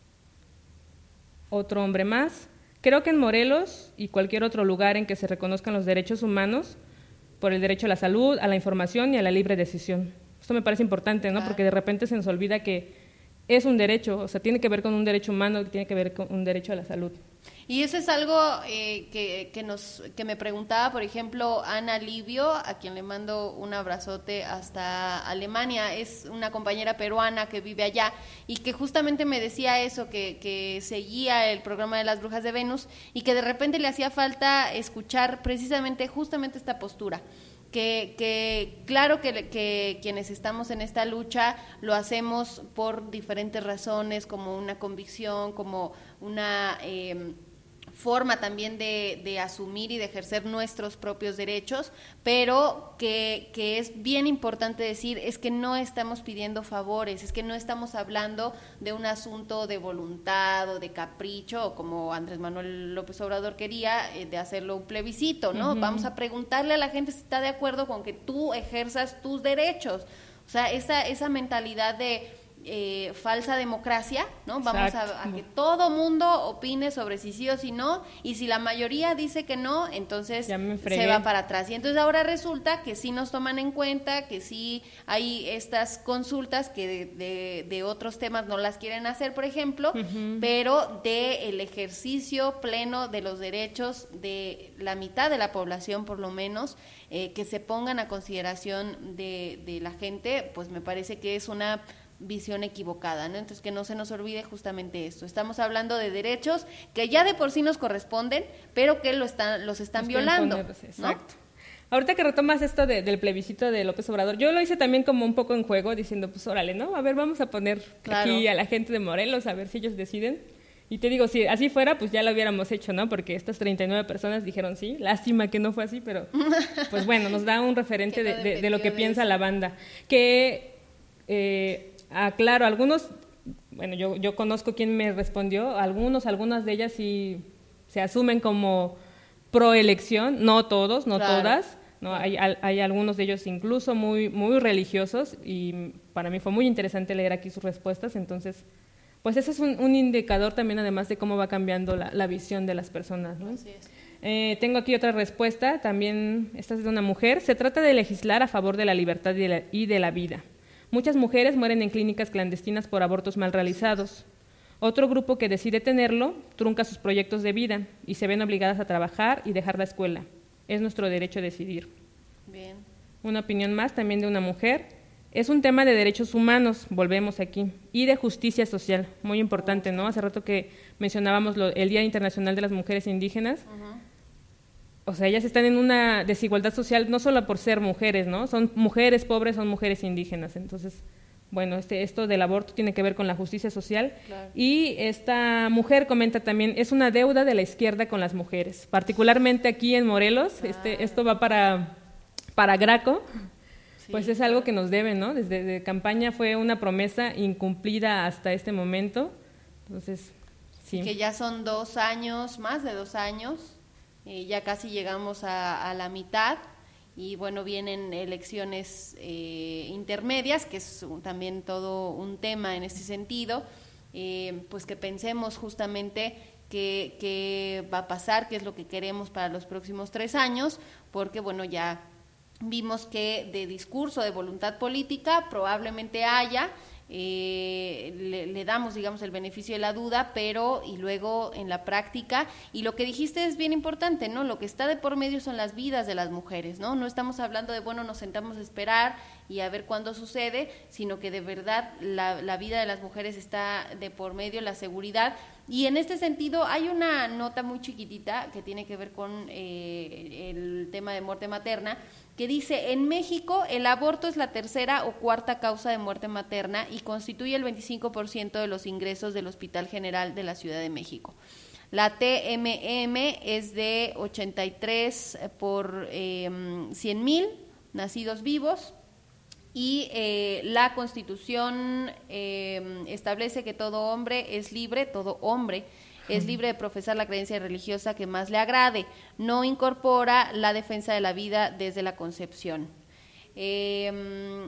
G: Otro hombre más, creo que en Morelos y cualquier otro lugar en que se reconozcan los derechos humanos, por el derecho a la salud, a la información y a la libre decisión. Esto me parece importante, ¿no? Porque de repente se nos olvida que es un derecho, o sea, tiene que ver con un derecho humano, tiene que ver con un derecho a la salud.
B: Y eso es algo eh, que, que, nos, que me preguntaba, por ejemplo, Ana Livio, a quien le mando un abrazote hasta Alemania, es una compañera peruana que vive allá y que justamente me decía eso, que, que seguía el programa de las Brujas de Venus y que de repente le hacía falta escuchar precisamente justamente esta postura. Que, que claro que, que quienes estamos en esta lucha lo hacemos por diferentes razones, como una convicción, como una eh, forma también de, de asumir y de ejercer nuestros propios derechos, pero que, que es bien importante decir, es que no estamos pidiendo favores, es que no estamos hablando de un asunto de voluntad o de capricho, o como Andrés Manuel López Obrador quería, eh, de hacerlo un plebiscito, ¿no? Uh-huh. Vamos a preguntarle a la gente si está de acuerdo con que tú ejerzas tus derechos. O sea, esa, esa mentalidad de Eh, falsa democracia, ¿no? Vamos a, a que todo mundo opine sobre si sí o si no, y si la mayoría dice que no, entonces se va para atrás. Y entonces ahora resulta que sí nos toman en cuenta, que sí hay estas consultas que de, de, de otros temas no las quieren hacer, por ejemplo, uh-huh. pero de el ejercicio pleno de los derechos de la mitad de la población, por lo menos, eh, que se pongan a consideración de, de la gente, pues me parece que es una visión equivocada, ¿no? Entonces, que no se nos olvide justamente esto. Estamos hablando de derechos que ya de por sí nos corresponden, pero que lo están, los están violando, ponerse, exacto.
G: ¿No? Ahorita que retomas esto de, del plebiscito de López Obrador, yo lo hice también como un poco en juego, diciendo, pues órale, ¿no? A ver, vamos a poner claro. aquí a la gente de Morelos, a ver si ellos deciden. Y te digo, si así fuera, pues ya lo hubiéramos hecho, ¿no? Porque estas treinta y nueve personas dijeron sí. Lástima que no fue así, pero pues bueno, nos da un referente de, de, de lo que piensa la banda. Que... Eh, Ah, claro, algunos, bueno, yo, yo conozco quién me respondió, algunos, algunas de ellas sí se asumen como proelección, no todos, no claro. todas, no hay, hay algunos de ellos incluso muy, muy religiosos y para mí fue muy interesante leer aquí sus respuestas, entonces, pues ese es un, un indicador también, además de cómo va cambiando la, la visión de las personas, ¿no?
B: Así es.
G: Eh, tengo aquí otra respuesta, también esta es de una mujer. Se trata de legislar a favor de la libertad y de la, y de la vida. Muchas mujeres mueren en clínicas clandestinas por abortos mal realizados. Otro grupo que decide tenerlo trunca sus proyectos de vida y se ven obligadas a trabajar y dejar la escuela. Es nuestro derecho a decidir.
B: Bien.
G: Una opinión más, también de una mujer. Es un tema de derechos humanos, volvemos aquí, y de justicia social, muy importante, ¿no? Hace rato que mencionábamos lo, el Día Internacional de las Mujeres Indígenas. Uh-huh. O sea, ellas están en una desigualdad social no solo por ser mujeres, ¿no? Son mujeres pobres, son mujeres indígenas. Entonces, bueno, este, esto del aborto tiene que ver con la justicia social. Claro. Y esta mujer comenta también, es una deuda de la izquierda con las mujeres, particularmente aquí en Morelos. Ah. Este, esto va para, para Graco. Pues es algo que nos deben, ¿no? Desde de campaña fue una promesa incumplida hasta este momento. Entonces, sí.
B: Que ya son dos años, más de dos años, eh, ya casi llegamos a, a la mitad y bueno, vienen elecciones eh, intermedias, que es un, también todo un tema en este sentido, eh, pues que pensemos justamente qué, qué va a pasar, qué es lo que queremos para los próximos tres años, porque bueno, ya vimos que de discurso, de voluntad política, probablemente haya, eh, le, le damos, digamos, el beneficio de la duda, pero y luego en la práctica, y lo que dijiste es bien importante, ¿no? Lo que está de por medio son las vidas de las mujeres, ¿no? No estamos hablando de, bueno, nos sentamos a esperar y a ver cuándo sucede, sino que de verdad la, la vida de las mujeres está de por medio, la seguridad. Y en este sentido hay una nota muy chiquitita que tiene que ver con eh, el tema de muerte materna, que dice, en México el aborto es la tercera o cuarta causa de muerte materna y constituye el veinticinco por ciento de los ingresos del Hospital General de la Ciudad de México. La T M M es de ochenta y tres por eh, cien mil nacidos vivos. Y eh, la Constitución eh, establece que todo hombre es libre, todo hombre es libre de profesar la creencia religiosa que más le agrade, no incorpora la defensa de la vida desde la concepción. Eh,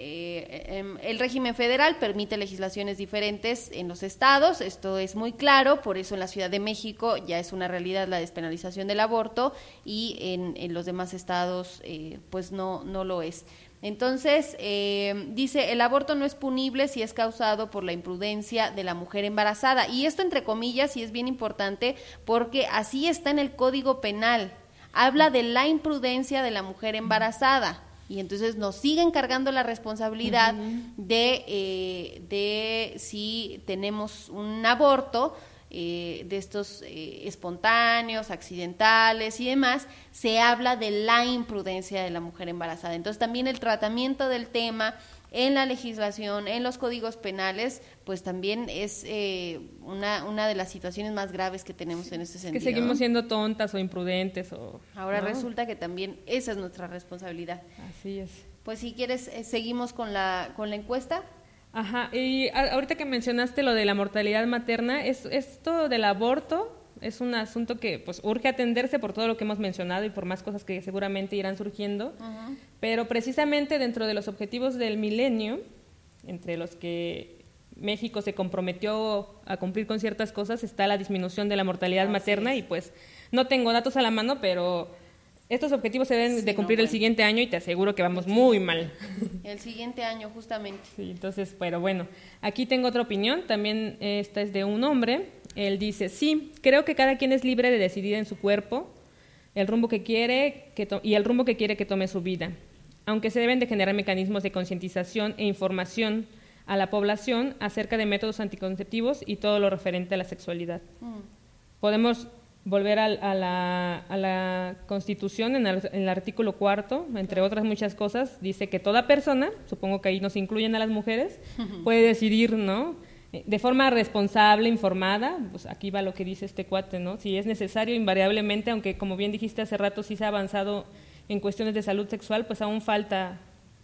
B: eh, el régimen federal permite legislaciones diferentes en los estados, esto es muy claro, por eso en la Ciudad de México ya es una realidad la despenalización del aborto y en, en los demás estados eh, pues no, no lo es. Entonces, eh, dice, el aborto no es punible si es causado por la imprudencia de la mujer embarazada. Y esto entre comillas, y es bien importante, porque así está en el Código Penal. Habla de la imprudencia de la mujer embarazada. Y entonces nos siguen cargando la responsabilidad uh-huh. de, eh, de si tenemos un aborto, Eh, de estos eh, espontáneos, accidentales y demás, se habla de la imprudencia de la mujer embarazada. Entonces también el tratamiento del tema en la legislación, en los códigos penales, pues también es eh, una, una de las situaciones más graves que tenemos en este sentido.
G: Que seguimos siendo tontas o imprudentes. o
B: Ahora
G: ¿no?
B: resulta que también esa es nuestra responsabilidad.
G: Así es.
B: Pues si quieres, eh, seguimos con la, con la encuesta.
G: Ajá, y a, ahorita que mencionaste lo de la mortalidad materna, es, esto del aborto es un asunto que pues urge atenderse por todo lo que hemos mencionado y por más cosas que seguramente irán surgiendo, uh-huh. pero precisamente dentro de los objetivos del milenio, entre los que México se comprometió a cumplir con ciertas cosas, está la disminución de la mortalidad Así materna es. Y pues no tengo datos a la mano, pero estos objetivos se deben sí, de cumplir no, bueno. el siguiente año y te aseguro que vamos muy mal.
B: El siguiente año, justamente.
G: Sí, entonces, pero bueno, aquí tengo otra opinión, también esta es de un hombre. Él dice, sí, creo que cada quien es libre de decidir en su cuerpo el rumbo que quiere que to- y el rumbo que quiere que tome su vida, aunque se deben de generar mecanismos de concientización e información a la población acerca de métodos anticonceptivos y todo lo referente a la sexualidad. Mm. Podemos volver a, a, la, a la Constitución, en el, en el artículo cuarto, entre otras muchas cosas, dice que toda persona, supongo que ahí nos incluyen a las mujeres, puede decidir, ¿no?, de forma responsable, informada, pues aquí va lo que dice este cuate, ¿no?, si es necesario, invariablemente, aunque como bien dijiste hace rato, sí se ha avanzado en cuestiones de salud sexual, pues aún falta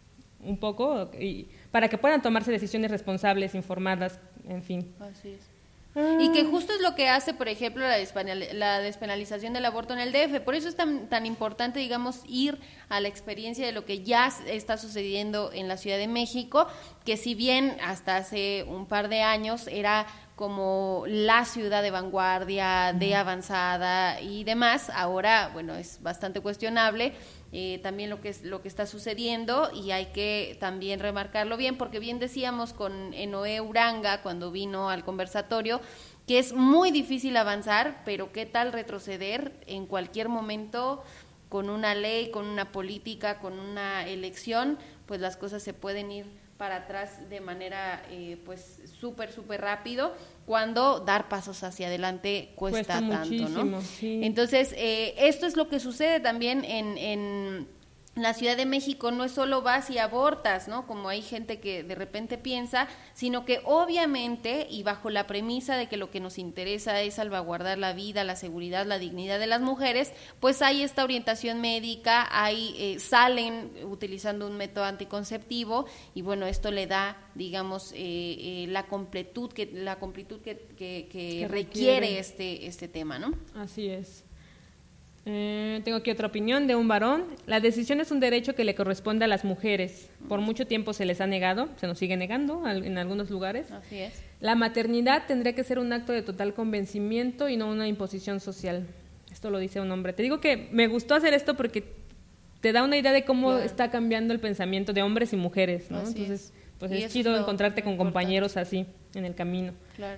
G: un poco, y para que puedan tomarse decisiones responsables, informadas, en fin.
B: Así es. Y que justo es lo que hace, por ejemplo, la, despenal, la despenalización del aborto en el D F. Por eso es tan, tan importante, digamos, ir a la experiencia de lo que ya está sucediendo en la Ciudad de México, que si bien hasta hace un par de años era como la ciudad de vanguardia, de avanzada y demás. Ahora, bueno, es bastante cuestionable eh, también lo que es lo que está sucediendo, y hay que también remarcarlo bien, porque bien decíamos con Enoé Uranga cuando vino al conversatorio que es muy difícil avanzar, pero qué tal retroceder en cualquier momento con una ley, con una política, con una elección, pues las cosas se pueden ir para atrás de manera eh, pues súper, súper rápido, cuando dar pasos hacia adelante cuesta, cuesta tanto, ¿no? Sí. Entonces, eh, esto es lo que sucede también en, en la Ciudad de México. No es solo vas y abortas, ¿no? Como hay gente que de repente piensa, sino que obviamente, y bajo la premisa de que lo que nos interesa es salvaguardar la vida, la seguridad, la dignidad de las mujeres, pues hay esta orientación médica, hay eh, salen utilizando un método anticonceptivo, y bueno, esto le da, digamos, eh, eh, la completud que la completud que, que, que, que requiere, requiere este este tema, ¿no?
G: Así es. Eh, tengo aquí otra opinión de un varón. La decisión es un derecho que le corresponde a las mujeres. Por mucho tiempo se les ha negado, se nos sigue negando en algunos lugares.
B: Así es.
G: La maternidad tendría que ser un acto de total convencimiento y no una imposición social. Esto lo dice un hombre. Te digo que me gustó hacer esto porque te da una idea de cómo claro. está cambiando el pensamiento de hombres y mujeres, ¿no?
B: Así
G: Entonces,
B: es.
G: pues
B: y
G: es chido
B: es
G: encontrarte con
B: importante.
G: compañeros así en el camino.
B: Claro.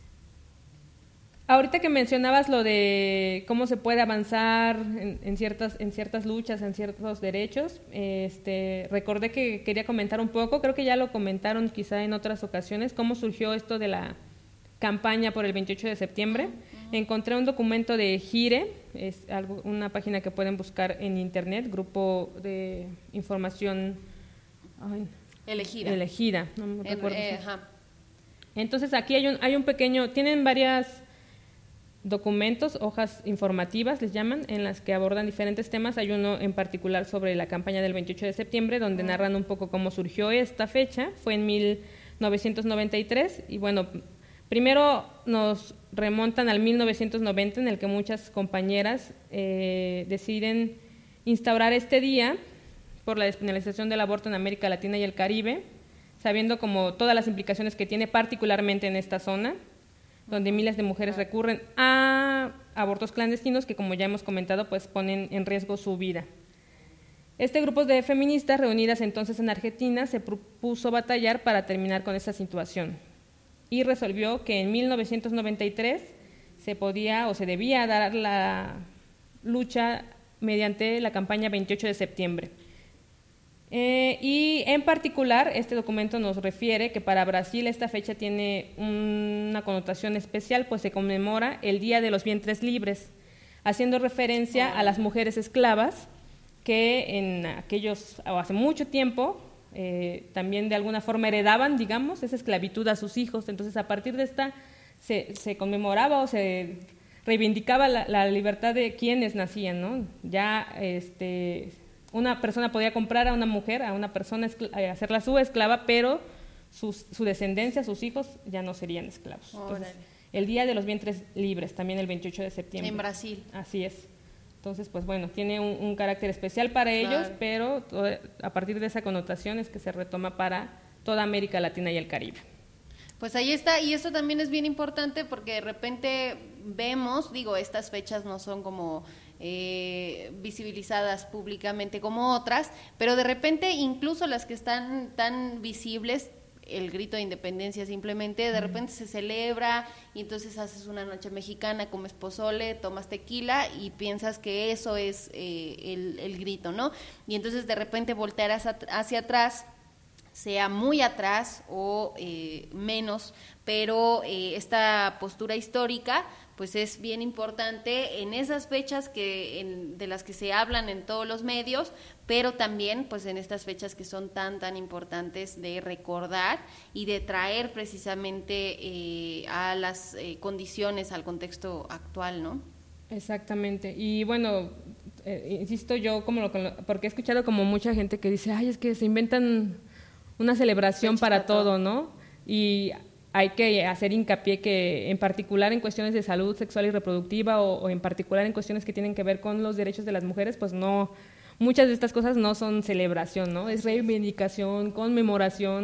G: Ahorita que mencionabas lo de cómo se puede avanzar en, en ciertas en ciertas luchas, en ciertos derechos, este, recordé que quería comentar un poco, creo que ya lo comentaron quizá en otras ocasiones, cómo surgió esto de la campaña por el veintiocho de septiembre. Uh-huh. Encontré un documento de Gire, es algo, una página que pueden buscar en internet, grupo de información ay,
B: elegida.
G: Elegida, no me
B: en,
G: recuerdo.
B: Eh, ajá.
G: Entonces aquí hay un hay un pequeño, tienen varias documentos, hojas informativas les llaman, en las que abordan diferentes temas. Hay uno en particular sobre la campaña del veintiocho de septiembre, donde uh-huh. narran un poco cómo surgió esta fecha. Fue en mil novecientos noventa y tres, y bueno, primero nos remontan al mil novecientos noventa, en el que muchas compañeras eh, deciden instaurar este día por la despenalización del aborto en América Latina y el Caribe, sabiendo como todas las implicaciones que tiene particularmente en esta zona, donde miles de mujeres recurren a abortos clandestinos que, como ya hemos comentado, pues ponen en riesgo su vida. Este grupo de feministas reunidas entonces en Argentina se propuso batallar para terminar con esta situación y resolvió que en mil novecientos noventa y tres se podía o se debía dar la lucha mediante la campaña veintiocho de septiembre. Eh, y en particular este documento nos refiere que para Brasil esta fecha tiene una connotación especial, pues se conmemora el Día de los Vientres Libres, haciendo referencia a las mujeres esclavas que en aquellos, o hace mucho tiempo, eh, también de alguna forma heredaban, digamos, esa esclavitud a sus hijos. Entonces, a partir de esta se, se conmemoraba o se reivindicaba la, la libertad de quienes nacían, ¿no? Ya este una persona podía comprar a una mujer, a una persona, hacerla su esclava, pero su, su descendencia, sus hijos, ya no serían esclavos. Entonces, el Día de los Vientres Libres, también el veintiocho de septiembre.
B: En Brasil.
G: Así es. Entonces, pues bueno, tiene un, un carácter especial para ellos, claro. pero todo, a partir de esa connotación es que se retoma para toda América Latina y el Caribe.
B: Pues ahí está, y esto también es bien importante porque de repente vemos, digo, estas fechas no son como eh, visibilizadas públicamente como otras, pero de repente incluso las que están tan visibles, el grito de independencia simplemente, de repente se celebra y entonces haces una noche mexicana, comes pozole, tomas tequila y piensas que eso es eh, el, el grito, ¿no? Y entonces de repente volteas hacia atrás, sea muy atrás o eh, menos, pero eh, esta postura histórica pues es bien importante en esas fechas que en, de las que se hablan en todos los medios, pero también pues en estas fechas que son tan tan importantes de recordar y de traer precisamente eh, a las eh, condiciones, al contexto actual, ¿no?
G: Exactamente, y bueno, eh, insisto yo, como lo, porque he escuchado como mucha gente que dice, ay, es que se inventan una celebración para todo, ¿no? Y hay que hacer hincapié que en particular en cuestiones de salud sexual y reproductiva o, o en particular en cuestiones que tienen que ver con los derechos de las mujeres, pues no, muchas de estas cosas no son celebración, ¿no? Es reivindicación, conmemoración,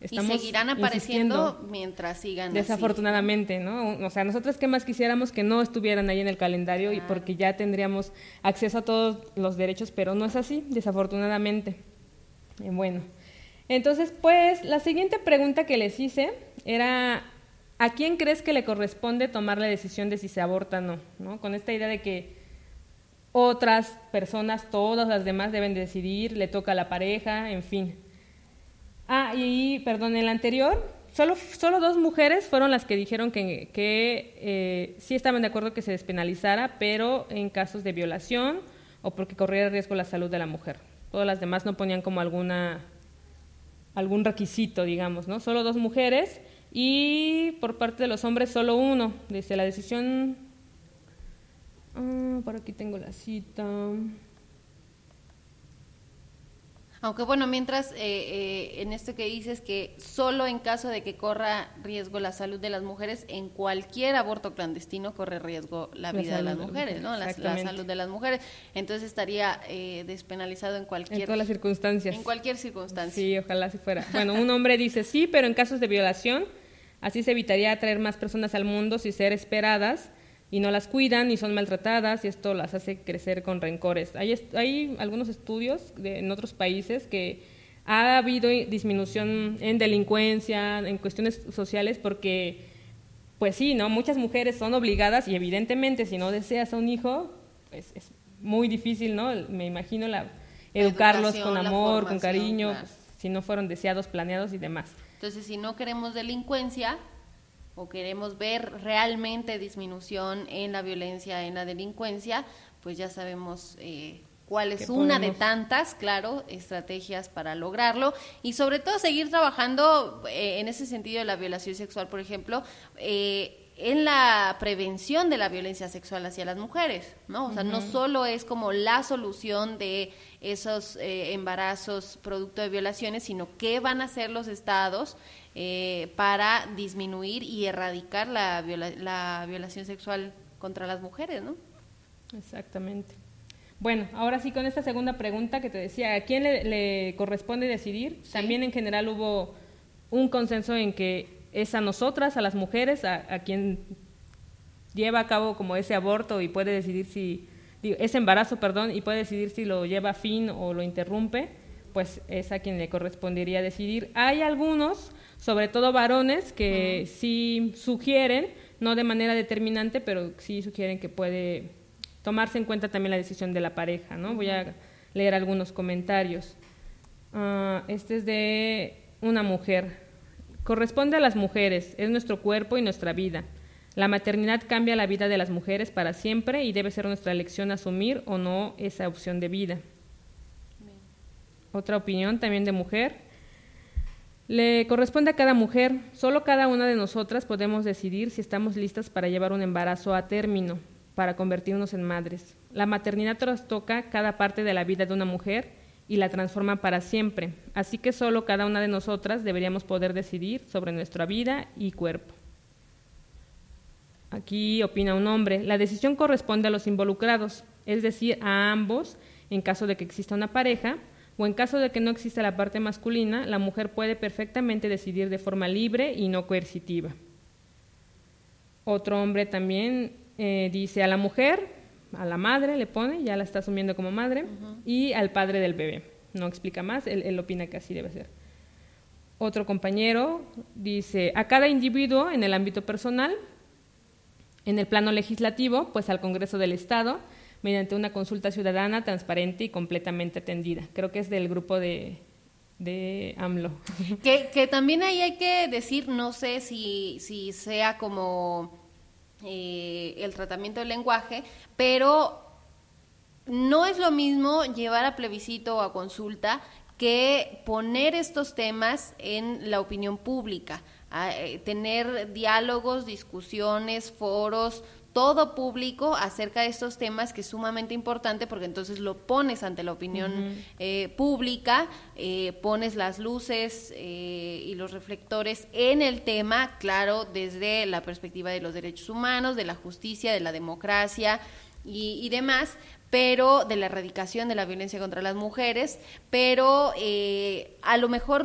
G: estamos
B: y seguirán apareciendo
G: insistiendo,
B: mientras sigan
G: desafortunadamente,
B: así.
G: ¿no? O sea, nosotros qué más quisiéramos que no estuvieran ahí en el calendario claro. y porque ya tendríamos acceso a todos los derechos, pero no es así, desafortunadamente. Eh, bueno, entonces, pues, la siguiente pregunta que les hice era, ¿a quién crees que le corresponde tomar la decisión de si se aborta o no? ¿No? Con esta idea de que otras personas, todas las demás deben decidir, le toca a la pareja, en fin. Ah, y, perdón, en la anterior, solo, solo dos mujeres fueron las que dijeron que, que eh, sí estaban de acuerdo que se despenalizara, pero en casos de violación o porque corriera riesgo la salud de la mujer. Todas las demás no ponían como alguna algún requisito, digamos, ¿no? Solo dos mujeres y por parte de los hombres solo uno. Dice la decisión... Ah, por aquí tengo la cita...
B: Aunque bueno, mientras eh, eh, en esto que dices que solo en caso de que corra riesgo la salud de las mujeres, en cualquier aborto clandestino corre riesgo la vida la de las mujeres, ¿no? La, la salud de las mujeres. Entonces estaría eh, despenalizado en cualquier...
G: En todas las circunstancias.
B: En cualquier circunstancia.
G: Sí, ojalá así fuera. Bueno, un hombre dice sí, pero en casos de violación, así se evitaría traer más personas al mundo sin ser esperadas, y no las cuidan y son maltratadas y esto las hace crecer con rencores. Hay, hay algunos estudios de, en otros países que ha habido disminución en delincuencia, en cuestiones sociales, porque, pues sí, ¿no? Muchas mujeres son obligadas y evidentemente si no deseas a un hijo, pues es muy difícil, ¿no? Me imagino la, educarlos con amor, con cariño, claro. Pues, si no fueron deseados, planeados y demás.
B: Entonces, si no queremos delincuencia o queremos ver realmente disminución en la violencia, en la delincuencia, pues ya sabemos eh, cuál es una podemos... de tantas, claro, estrategias para lograrlo y sobre todo seguir trabajando eh, en ese sentido de la violación sexual, por ejemplo, eh, en la prevención de la violencia sexual hacia las mujeres, ¿no? O sea, uh-huh. no solo es como la solución de esos eh, embarazos producto de violaciones, sino qué van a hacer los estados eh, para disminuir y erradicar la, viola- la violación sexual contra las mujeres, ¿no?
G: Exactamente. Bueno, ahora sí con esta segunda pregunta que te decía, ¿a quién le, le corresponde decidir? Sí. También en general hubo un consenso en que es a nosotras, a las mujeres, a, a quien lleva a cabo como ese aborto y puede decidir si, digo, ese embarazo, perdón, y puede decidir si lo lleva a fin o lo interrumpe, pues es a quien le correspondería decidir. Hay algunos, sobre todo varones, que uh-huh. sí sugieren, no de manera determinante, pero sí sugieren que puede tomarse en cuenta también la decisión de la pareja, ¿no? Uh-huh. Voy a leer algunos comentarios. Uh, este es de una mujer. Corresponde a las mujeres, es nuestro cuerpo y nuestra vida. La maternidad cambia la vida de las mujeres para siempre y debe ser nuestra elección asumir o no esa opción de vida. Bien. Otra opinión también de mujer. Le corresponde a cada mujer, solo cada una de nosotras podemos decidir si estamos listas para llevar un embarazo a término, para convertirnos en madres. La maternidad trastoca cada parte de la vida de una mujer y la transforma para siempre, así que solo cada una de nosotras deberíamos poder decidir sobre nuestra vida y cuerpo. Aquí opina un hombre, la decisión corresponde a los involucrados, es decir, a ambos, en caso de que exista una pareja, o en caso de que no exista la parte masculina, la mujer puede perfectamente decidir de forma libre y no coercitiva. Otro hombre también eh, dice, a la mujer, a la madre le pone, ya la está asumiendo como madre, uh-huh. y al padre del bebé. No explica más, él, él opina que así debe ser. Otro compañero dice, a cada individuo en el ámbito personal, en el plano legislativo, pues al Congreso del Estado, mediante una consulta ciudadana transparente y completamente atendida. Creo que es del grupo de, de AMLO.
B: Que, que también ahí hay que decir, no sé si, si sea como... Eh, el tratamiento del lenguaje, pero no es lo mismo llevar a plebiscito o a consulta que poner estos temas en la opinión pública, a, eh, tener diálogos, discusiones, foros, todo público acerca de estos temas, que es sumamente importante porque entonces lo pones ante la opinión uh-huh. eh, pública, eh, pones las luces eh, y los reflectores en el tema, claro, desde la perspectiva de los derechos humanos, de la justicia, de la democracia y, y demás, pero de la erradicación de la violencia contra las mujeres, pero eh, a lo mejor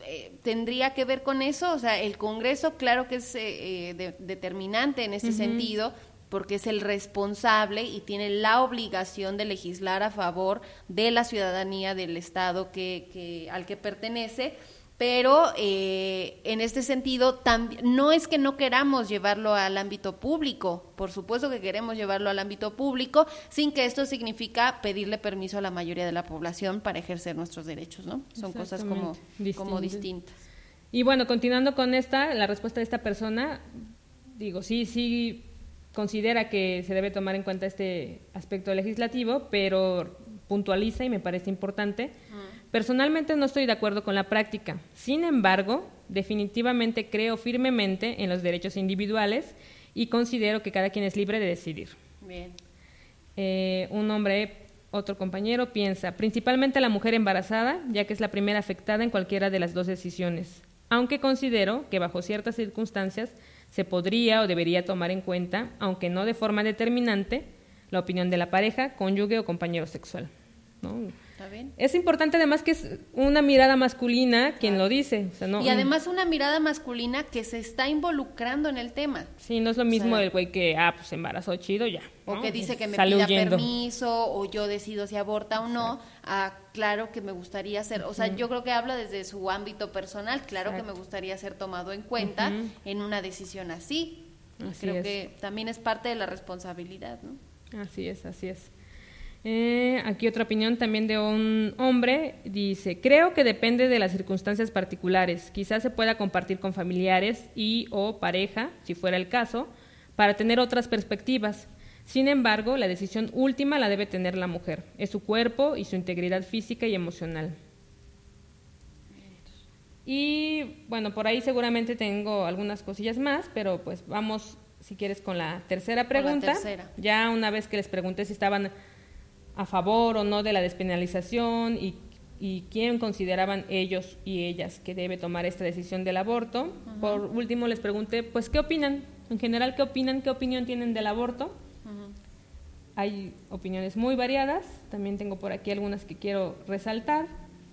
B: eh, tendría que ver con eso. O sea, el Congreso claro que es eh, de, determinante en ese uh-huh. sentido, porque es el responsable y tiene la obligación de legislar a favor de la ciudadanía del Estado que, que al que pertenece, pero eh, en este sentido tam- no es que no queramos llevarlo al ámbito público, por supuesto que queremos llevarlo al ámbito público, sin que esto significa pedirle permiso a la mayoría de la población para ejercer nuestros derechos, ¿no? Son cosas como, como distintas.
G: Y bueno, continuando con esta, la respuesta de esta persona, digo, sí, sí considera que se debe tomar en cuenta este aspecto legislativo, pero puntualiza y me parece importante. Uh-huh. Personalmente no estoy de acuerdo con la práctica. Sin embargo, definitivamente creo firmemente en los derechos individuales y considero que cada quien es libre de decidir.
B: Bien.
G: Eh, un hombre, otro compañero, piensa, principalmente la mujer embarazada, ya que es la primera afectada en cualquiera de las dos decisiones, aunque considero que bajo ciertas circunstancias se podría o debería tomar en cuenta, aunque no de forma determinante, la opinión de la pareja, cónyuge o compañero sexual, ¿no?
B: ¿Está bien?
G: Es importante además que es una mirada masculina quien claro. lo dice. O sea, no,
B: y además una mirada masculina que se está involucrando en el tema.
G: Sí, no es lo mismo o sea, el güey que, ah, pues embarazó chido, ya.
B: O
G: ¿no?
B: que dice que me
G: Sale
B: pida
G: huyendo.
B: permiso, o yo decido si aborta o no. Ah, claro que me gustaría hacer, o sea, uh-huh. yo creo que habla desde su ámbito personal, claro Exacto. que me gustaría ser tomado en cuenta uh-huh. en una decisión así. así creo es. Que también es parte de la responsabilidad, ¿no?
G: Así es, así es. Eh, aquí otra opinión también de un hombre, dice, creo que depende de las circunstancias particulares, quizás se pueda compartir con familiares y o pareja, si fuera el caso, para tener otras perspectivas. Sin embargo, la decisión última la debe tener la mujer, es su cuerpo y su integridad física y emocional. Y bueno, por ahí seguramente tengo algunas cosillas más, pero pues vamos, si quieres, con la tercera pregunta.
B: La tercera.
G: Ya una vez que les pregunté si estaban a favor o no de la despenalización y, y quién consideraban ellos y ellas que debe tomar esta decisión del aborto. Uh-huh. Por último les pregunté, pues, ¿qué opinan? En general, ¿qué opinan? ¿Qué opinión tienen del aborto? Uh-huh. Hay opiniones muy variadas, también tengo por aquí algunas que quiero resaltar.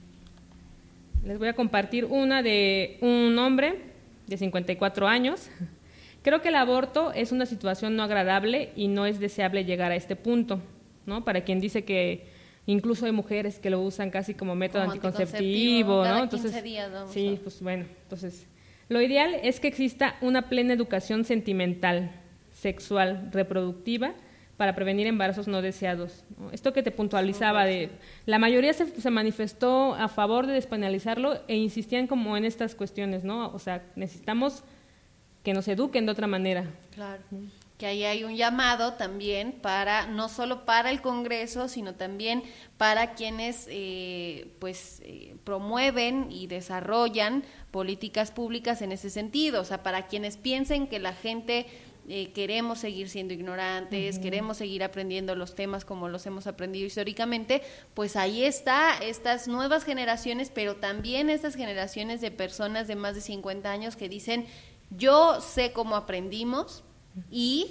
G: Les voy a compartir una de un hombre de cincuenta y cuatro años. Creo que el aborto es una situación no agradable y no es deseable llegar a este punto, ¿no? Para quien dice que incluso hay mujeres que lo usan casi como método como anticonceptivo,
B: cada
G: ¿no? Entonces,
B: quince días, vamos
G: sí,
B: a...
G: pues bueno, entonces, lo ideal es que exista una plena educación sentimental, sexual, reproductiva, para prevenir embarazos no deseados, ¿no? Esto que te puntualizaba de, la mayoría se, se manifestó a favor de despenalizarlo e insistían como en estas cuestiones, ¿no? O sea, necesitamos que nos eduquen de otra manera.
B: Claro. ¿Mm? Que ahí hay un llamado también para, no solo para el Congreso, sino también para quienes eh, pues eh, promueven y desarrollan políticas públicas en ese sentido, o sea, para quienes piensen que la gente eh, queremos seguir siendo ignorantes, uh-huh. queremos seguir aprendiendo los temas como los hemos aprendido históricamente, pues ahí está estas nuevas generaciones, pero también estas generaciones de personas de más de cincuenta años que dicen, yo sé cómo aprendimos, y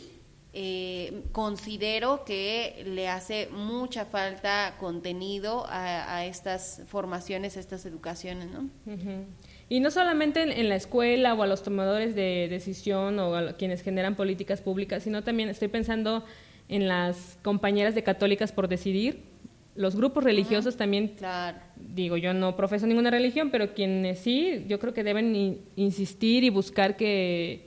B: eh, considero que le hace mucha falta contenido a, a estas formaciones, a estas educaciones, ¿no?
G: Uh-huh. Y no solamente en, en la escuela o a los tomadores de decisión o a quienes generan políticas públicas, sino también estoy pensando en las compañeras de Católicas por Decidir, los grupos religiosos uh-huh. también,
B: claro.
G: digo, yo no profeso ninguna religión, pero quienes sí, yo creo que deben in, insistir y buscar que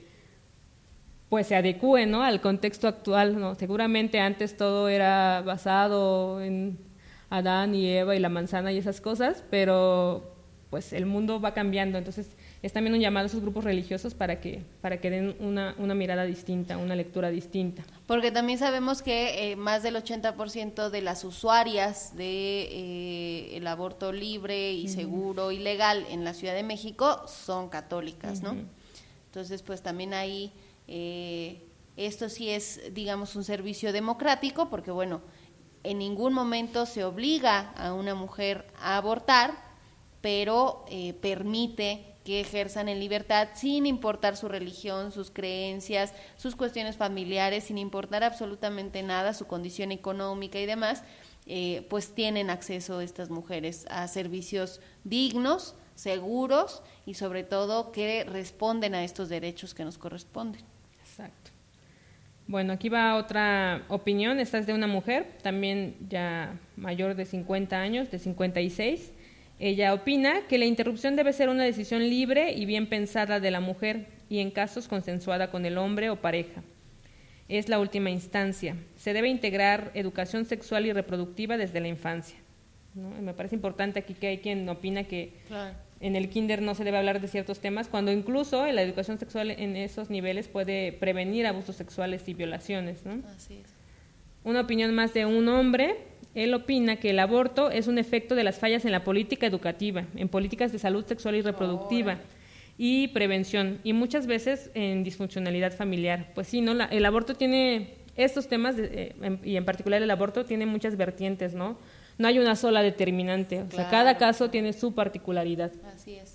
G: pues se adecúe, ¿no?, al contexto actual, ¿no? Seguramente antes todo era basado en Adán y Eva y la manzana y esas cosas, pero pues el mundo va cambiando, entonces es también un llamado a esos grupos religiosos para que para que den una, una mirada distinta, una lectura distinta.
B: Porque también sabemos que eh, más del ochenta por ciento de las usuarias de eh, el aborto libre y uh-huh. seguro y legal en la Ciudad de México son católicas, uh-huh. ¿no? Entonces, pues también ahí eh, esto sí es, digamos, un servicio democrático, porque bueno, en ningún momento se obliga a una mujer a abortar, pero eh, permite que ejerzan en libertad sin importar su religión, sus creencias, sus cuestiones familiares, sin importar absolutamente nada, su condición económica y demás, eh, pues tienen acceso estas mujeres a servicios dignos, seguros y sobre todo que responden a estos derechos que nos corresponden.
G: Exacto. Bueno, aquí va otra opinión, esta es de una mujer, también ya mayor de cincuenta años, de cincuenta y seis. Ella opina que la interrupción debe ser una decisión libre y bien pensada de la mujer y en casos consensuada con el hombre o pareja. Es la última instancia. Se debe integrar educación sexual y reproductiva desde la infancia, ¿no? Me parece importante aquí que hay quien opina que claro. en el kinder no se debe hablar de ciertos temas, cuando incluso en la educación sexual en esos niveles puede prevenir abusos sexuales y violaciones, ¿no? Así es. Una opinión más de un hombre, él opina que el aborto es un efecto de las fallas en la política educativa, en políticas de salud sexual y reproductiva. Oh, y prevención, y muchas veces en disfuncionalidad familiar. Pues sí, ¿no? La, el aborto tiene estos temas, de, eh, en, y en particular el aborto tiene muchas vertientes, ¿no? No hay una sola determinante, o claro. sea, cada caso tiene su particularidad.
B: Así es.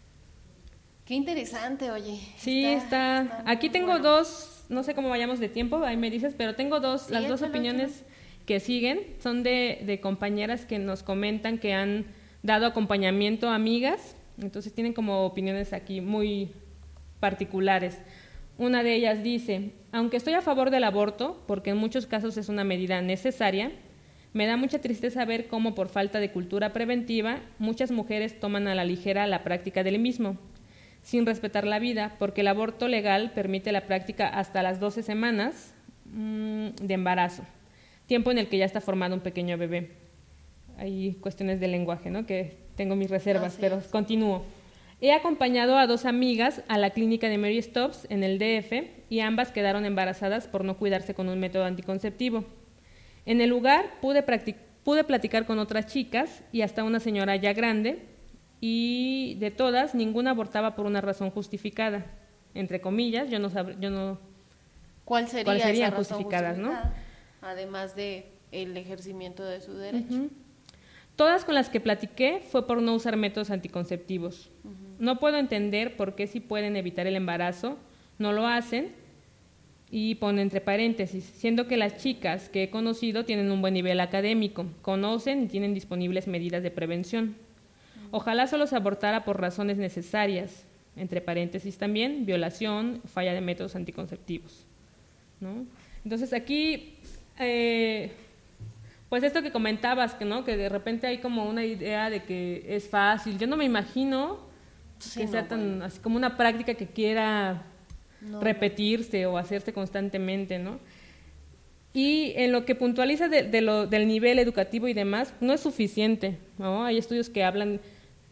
B: Qué interesante, oye.
G: Sí, está. está, está Aquí tengo bueno. dos, no sé cómo vayamos de tiempo, ahí me dices, pero tengo dos, sí, las dos opiniones échalo. que siguen, son de, de compañeras que nos comentan que han dado acompañamiento a amigas. Entonces tienen como opiniones aquí muy particulares. Una de ellas dice, aunque estoy a favor del aborto, porque en muchos casos es una medida necesaria, me da mucha tristeza ver cómo por falta de cultura preventiva muchas mujeres toman a la ligera la práctica del mismo, sin respetar la vida, porque el aborto legal permite la práctica hasta las doce semanas mmm, de embarazo, tiempo en el que ya está formado un pequeño bebé. Hay cuestiones de lenguaje, ¿no? Que tengo mis reservas, pero es. continúo. He acompañado a dos amigas a la clínica de Mary Stopes en el D F y ambas quedaron embarazadas por no cuidarse con un método anticonceptivo. En el lugar pude, pude platicar con otras chicas y hasta una señora ya grande, y de todas ninguna abortaba por una razón justificada, entre comillas, yo no sab, yo no
B: ¿Cuál sería
G: cuál serían
B: esa razón
G: justificadas,
B: justificada?
G: ¿no?
B: Además de el ejercimiento de su derecho.
G: Uh-huh. Todas con las que platiqué fue por no usar métodos anticonceptivos. Uh-huh. No puedo entender por qué si pueden evitar el embarazo, no lo hacen, y pone entre paréntesis, siendo que las chicas que he conocido tienen un buen nivel académico, conocen y tienen disponibles medidas de prevención. Uh-huh. Ojalá solo se abortara por razones necesarias, entre paréntesis también, violación, falla de métodos anticonceptivos, ¿no? Entonces aquí... Eh, Pues esto que comentabas, que no, que de repente hay como una idea de que es fácil. Yo no me imagino sí, que no, sea tan bueno. así como una práctica que quiera no, repetirse no. o hacerse constantemente, ¿no? Y en lo que puntualiza de, de lo, del nivel educativo y demás, no es suficiente, ¿no? Hay estudios que hablan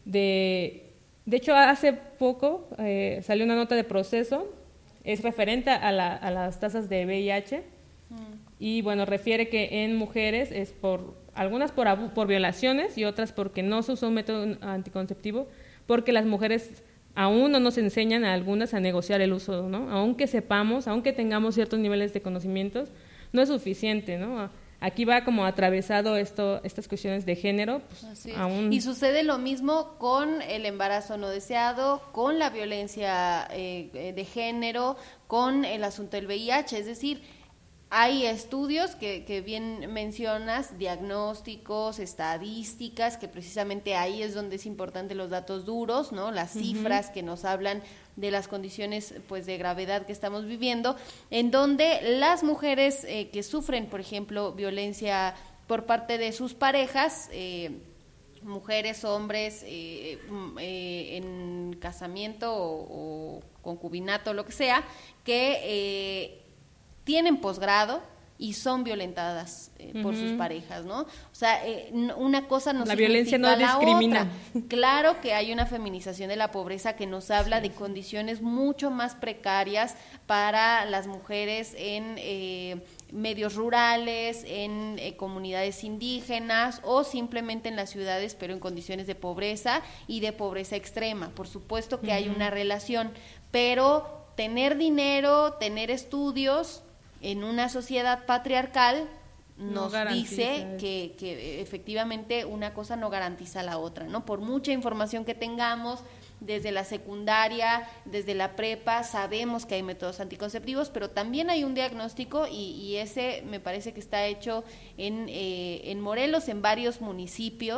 G: de... De hecho, hace poco eh, salió una nota de Proceso, es referente a, la, a las tasas de V I H, mm. y bueno, refiere que en mujeres es por, algunas por, abu- por violaciones y otras porque no se usó un método anticonceptivo, porque las mujeres aún no nos enseñan a algunas a negociar el uso, ¿no? Aunque sepamos, aunque tengamos ciertos niveles de conocimientos, no es suficiente, ¿no? Aquí va como atravesado esto, estas cuestiones de género. Pues, aún...
B: Y sucede lo mismo con el embarazo no deseado, con la violencia eh, de género, con el asunto del V I H, es decir, hay estudios que, que bien mencionas, diagnósticos, estadísticas, que precisamente ahí es donde es importante los datos duros, ¿no? Las cifras uh-huh. que nos hablan de las condiciones pues de gravedad que estamos viviendo, en donde las mujeres eh, que sufren, por ejemplo, violencia por parte de sus parejas, eh, mujeres, hombres, eh, eh, en casamiento o, o concubinato, lo que sea, que... Eh, tienen posgrado y son violentadas eh, uh-huh. por sus parejas, ¿no? O sea, eh, una cosa no
G: la violencia no
B: la
G: discrimina.
B: Otra. Claro que hay una feminización de la pobreza que nos habla sí, de sí. condiciones mucho más precarias para las mujeres en eh, medios rurales, en eh, comunidades indígenas o simplemente en las ciudades, pero en condiciones de pobreza y de pobreza extrema. Por supuesto que uh-huh. hay una relación, pero tener dinero, tener estudios en una sociedad patriarcal nos no dice que, que efectivamente una cosa no garantiza la otra, ¿no? Por mucha información que tengamos desde la secundaria, desde la prepa, sabemos que hay métodos anticonceptivos, pero también hay un diagnóstico y, y ese me parece que está hecho en, eh, en Morelos, en varios municipios,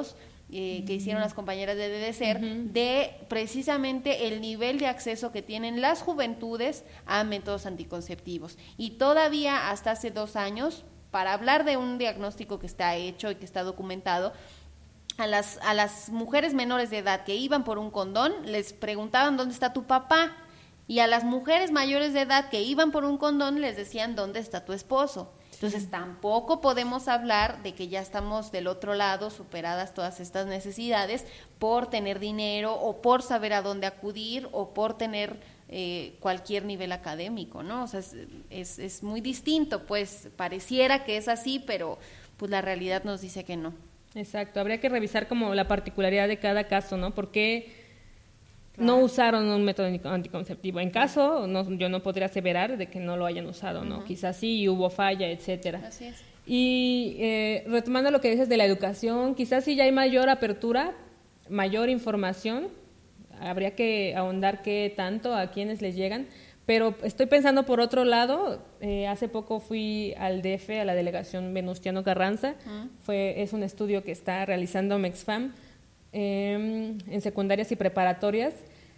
B: eh, que hicieron las compañeras de DEDESER, uh-huh. de precisamente el nivel de acceso que tienen las juventudes a métodos anticonceptivos. Y todavía hasta hace dos años, para hablar de un diagnóstico que está hecho y que está documentado, a las, a las mujeres menores de edad que iban por un condón, les preguntaban ¿dónde está tu papá? Y a las mujeres mayores de edad que iban por un condón les decían ¿dónde está tu esposo? Entonces, sí. tampoco podemos hablar de que ya estamos del otro lado, superadas todas estas necesidades, por tener dinero o por saber a dónde acudir o por tener eh, cualquier nivel académico, ¿no? O sea, es, es, es muy distinto, pues pareciera que es así, pero pues la realidad nos dice que no.
G: Exacto, habría que revisar como la particularidad de cada caso, ¿no? ¿Por qué no usaron un método anticonceptivo? En caso, no, yo no podría aseverar de que no lo hayan usado, ¿no? Uh-huh. Quizás sí, hubo falla, etcétera.
B: Así es.
G: Y eh, retomando lo que dices de la educación, quizás sí ya hay mayor apertura, mayor información, habría que ahondar qué tanto, a quiénes les llegan, pero estoy pensando por otro lado, eh, hace poco fui al D F, a la delegación Venustiano Carranza, uh-huh. fue es un estudio que está realizando Mexfam, Eh, en secundarias y preparatorias,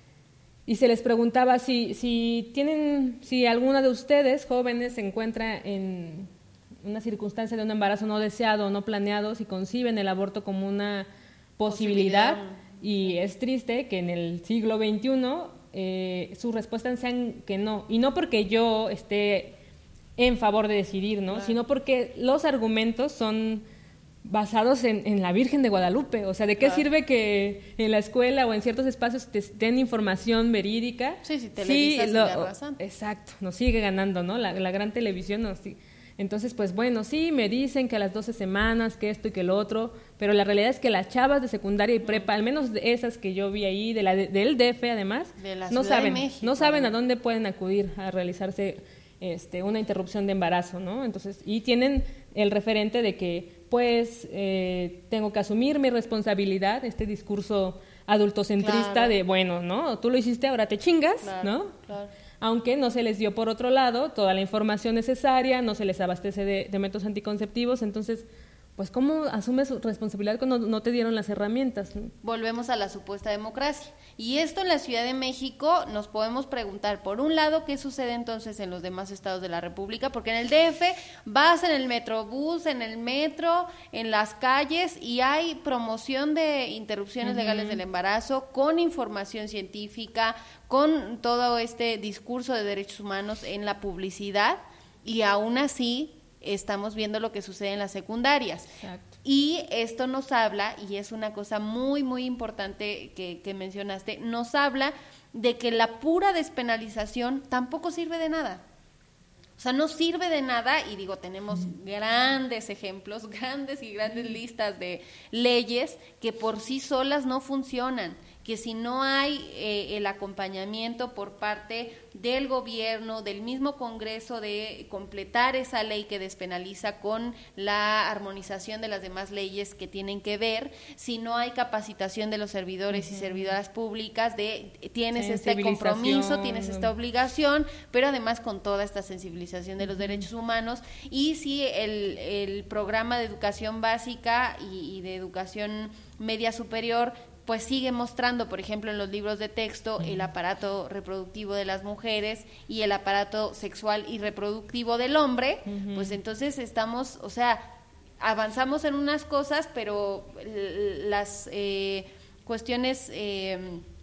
G: y se les preguntaba si, si tienen, si alguna de ustedes jóvenes se encuentra en una circunstancia de un embarazo no deseado o no planeado, si conciben el aborto como una posibilidad, posibilidad. Y es triste que en el siglo veintiuno eh, sus respuestas sean que no, y no porque yo esté en favor de decidir, ¿no? Claro. Sino porque los argumentos son basados en, en la Virgen de Guadalupe. O sea, ¿de qué claro. sirve que en la escuela o en ciertos espacios te den información verídica?
B: Sí, si televisas sí, lo, y razón.
G: Exacto, nos sigue ganando, ¿no? La, la gran televisión nos sigue. Entonces, pues bueno, sí, me dicen que a las doce semanas, que esto y que lo otro, pero la realidad es que las chavas de secundaria y prepa, al menos de esas que yo vi ahí, de la de, del D F además,
B: de la
G: no
B: Ciudad
G: saben,
B: de México,
G: no saben a dónde pueden acudir a realizarse este, una interrupción de embarazo, ¿no? Entonces, y tienen el referente de que pues eh, tengo que asumir mi responsabilidad, este discurso adultocentrista claro. de, bueno, ¿no? Tú lo hiciste, ahora te chingas,
B: claro,
G: ¿no?
B: Claro.
G: Aunque no se les dio por otro lado toda la información necesaria, no se les abastece de, de métodos anticonceptivos, entonces, pues, ¿cómo asumes responsabilidad cuando no te dieron las herramientas?
B: Volvemos a la supuesta democracia. Y esto en la Ciudad de México nos podemos preguntar, por un lado, ¿qué sucede entonces en los demás estados de la República? Porque en el D F vas en el metrobús, en el metro, en las calles, y hay promoción de interrupciones uh-huh. legales del embarazo con información científica, con todo este discurso de derechos humanos en la publicidad, y aún así estamos viendo lo que sucede en las secundarias.
G: Exacto.
B: Y esto nos habla, y es una cosa muy, muy importante que, que mencionaste, nos habla de que la pura despenalización tampoco sirve de nada. O sea, no sirve de nada, y digo, tenemos mm. grandes ejemplos, grandes y grandes mm. listas de leyes que por sí solas no funcionan, que si no hay eh, el acompañamiento por parte del gobierno, del mismo Congreso, de completar esa ley que despenaliza con la armonización de las demás leyes que tienen que ver, si no hay capacitación de los servidores uh-huh. y servidoras públicas de tienes este compromiso, tienes esta obligación, pero además con toda esta sensibilización de los uh-huh. derechos humanos, y si el, el programa de educación básica y, y de educación media superior pues sigue mostrando, por ejemplo, en los libros de texto, el aparato reproductivo de las mujeres y el aparato sexual y reproductivo del hombre, uh-huh. pues entonces estamos, o sea, avanzamos en unas cosas, pero las eh, cuestiones eh,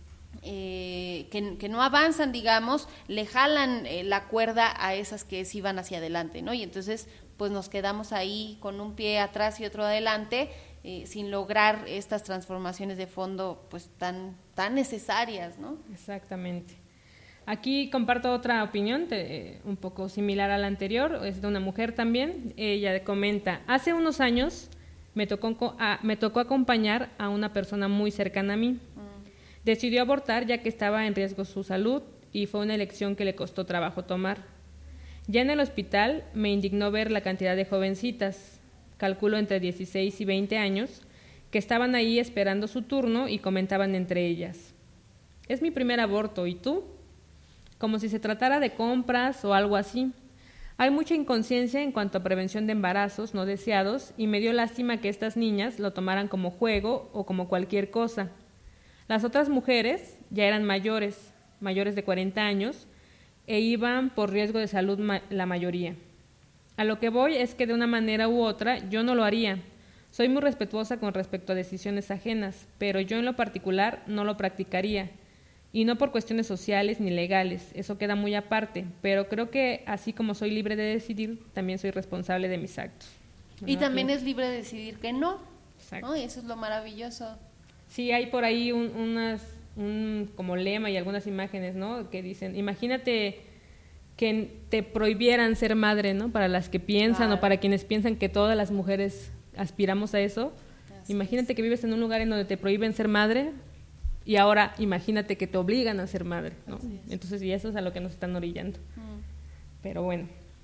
B: eh, que, que no avanzan, digamos, le jalan eh, la cuerda a esas que sí van hacia adelante, ¿no? Y entonces, pues nos quedamos ahí con un pie atrás y otro adelante, Eh, sin lograr estas transformaciones de fondo pues tan tan necesarias, ¿no?
G: Exactamente. Aquí comparto otra opinión te, eh, un poco similar a la anterior, es de una mujer también. Ella comenta: hace unos años me tocó a, me tocó acompañar a una persona muy cercana a mí. Mm. Decidió abortar ya que estaba en riesgo su salud y fue una elección que le costó trabajo tomar. Ya en el hospital me indignó ver la cantidad de jovencitas, calculo entre dieciséis y veinte años, que estaban ahí esperando su turno y comentaban entre ellas: es mi primer aborto, ¿y tú? Como si se tratara de compras o algo así. Hay mucha inconsciencia en cuanto a prevención de embarazos no deseados y me dio lástima que estas niñas lo tomaran como juego o como cualquier cosa. Las otras mujeres ya eran mayores, mayores de cuarenta años, e iban por riesgo de salud ma- la mayoría. A lo que voy es que de una manera u otra yo no lo haría. Soy muy respetuosa con respecto a decisiones ajenas, pero yo en lo particular no lo practicaría. Y no por cuestiones sociales ni legales, eso queda muy aparte, pero creo que así como soy libre de decidir, también soy responsable de mis actos.
B: Y
G: ¿No?
B: también
G: Y-
B: es libre de decidir que no,
G: Exacto.
B: ¿no? Y eso es lo maravilloso.
G: Sí, hay por ahí un, unas, un como lema y algunas imágenes, ¿no? Que dicen, imagínate que te prohibieran ser madre, ¿no? Para las que piensan
B: Claro.
G: o para quienes piensan que todas las mujeres aspiramos a eso.
B: Así
G: Imagínate que vives en un lugar en donde te prohíben ser madre y ahora imagínate que te obligan a ser madre, ¿no? Entonces, y eso es a lo que nos están orillando.
B: Mm.
G: Pero bueno.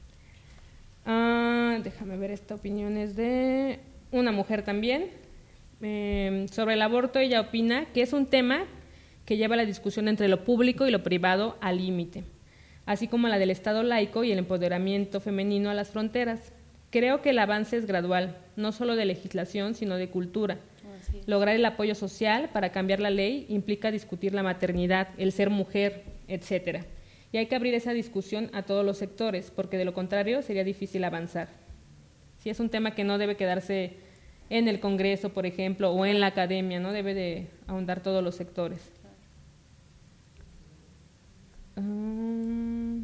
G: Ah, déjame ver, esta opinión es de una mujer también. Eh, sobre el aborto, ella opina que es un tema que lleva la discusión entre lo público y lo privado al límite, así como la del Estado laico y el empoderamiento femenino a las fronteras. Creo que el avance es gradual, no solo de legislación, sino de cultura.
B: Así es.
G: Lograr el apoyo social para cambiar la ley implica discutir la maternidad, el ser mujer, etcétera. Y hay que abrir esa discusión a todos los sectores, porque de lo contrario sería difícil avanzar. Sí, es un tema que no debe quedarse en el Congreso, por ejemplo, o en la academia, ¿no? Debe de ahondar todos los sectores. Um,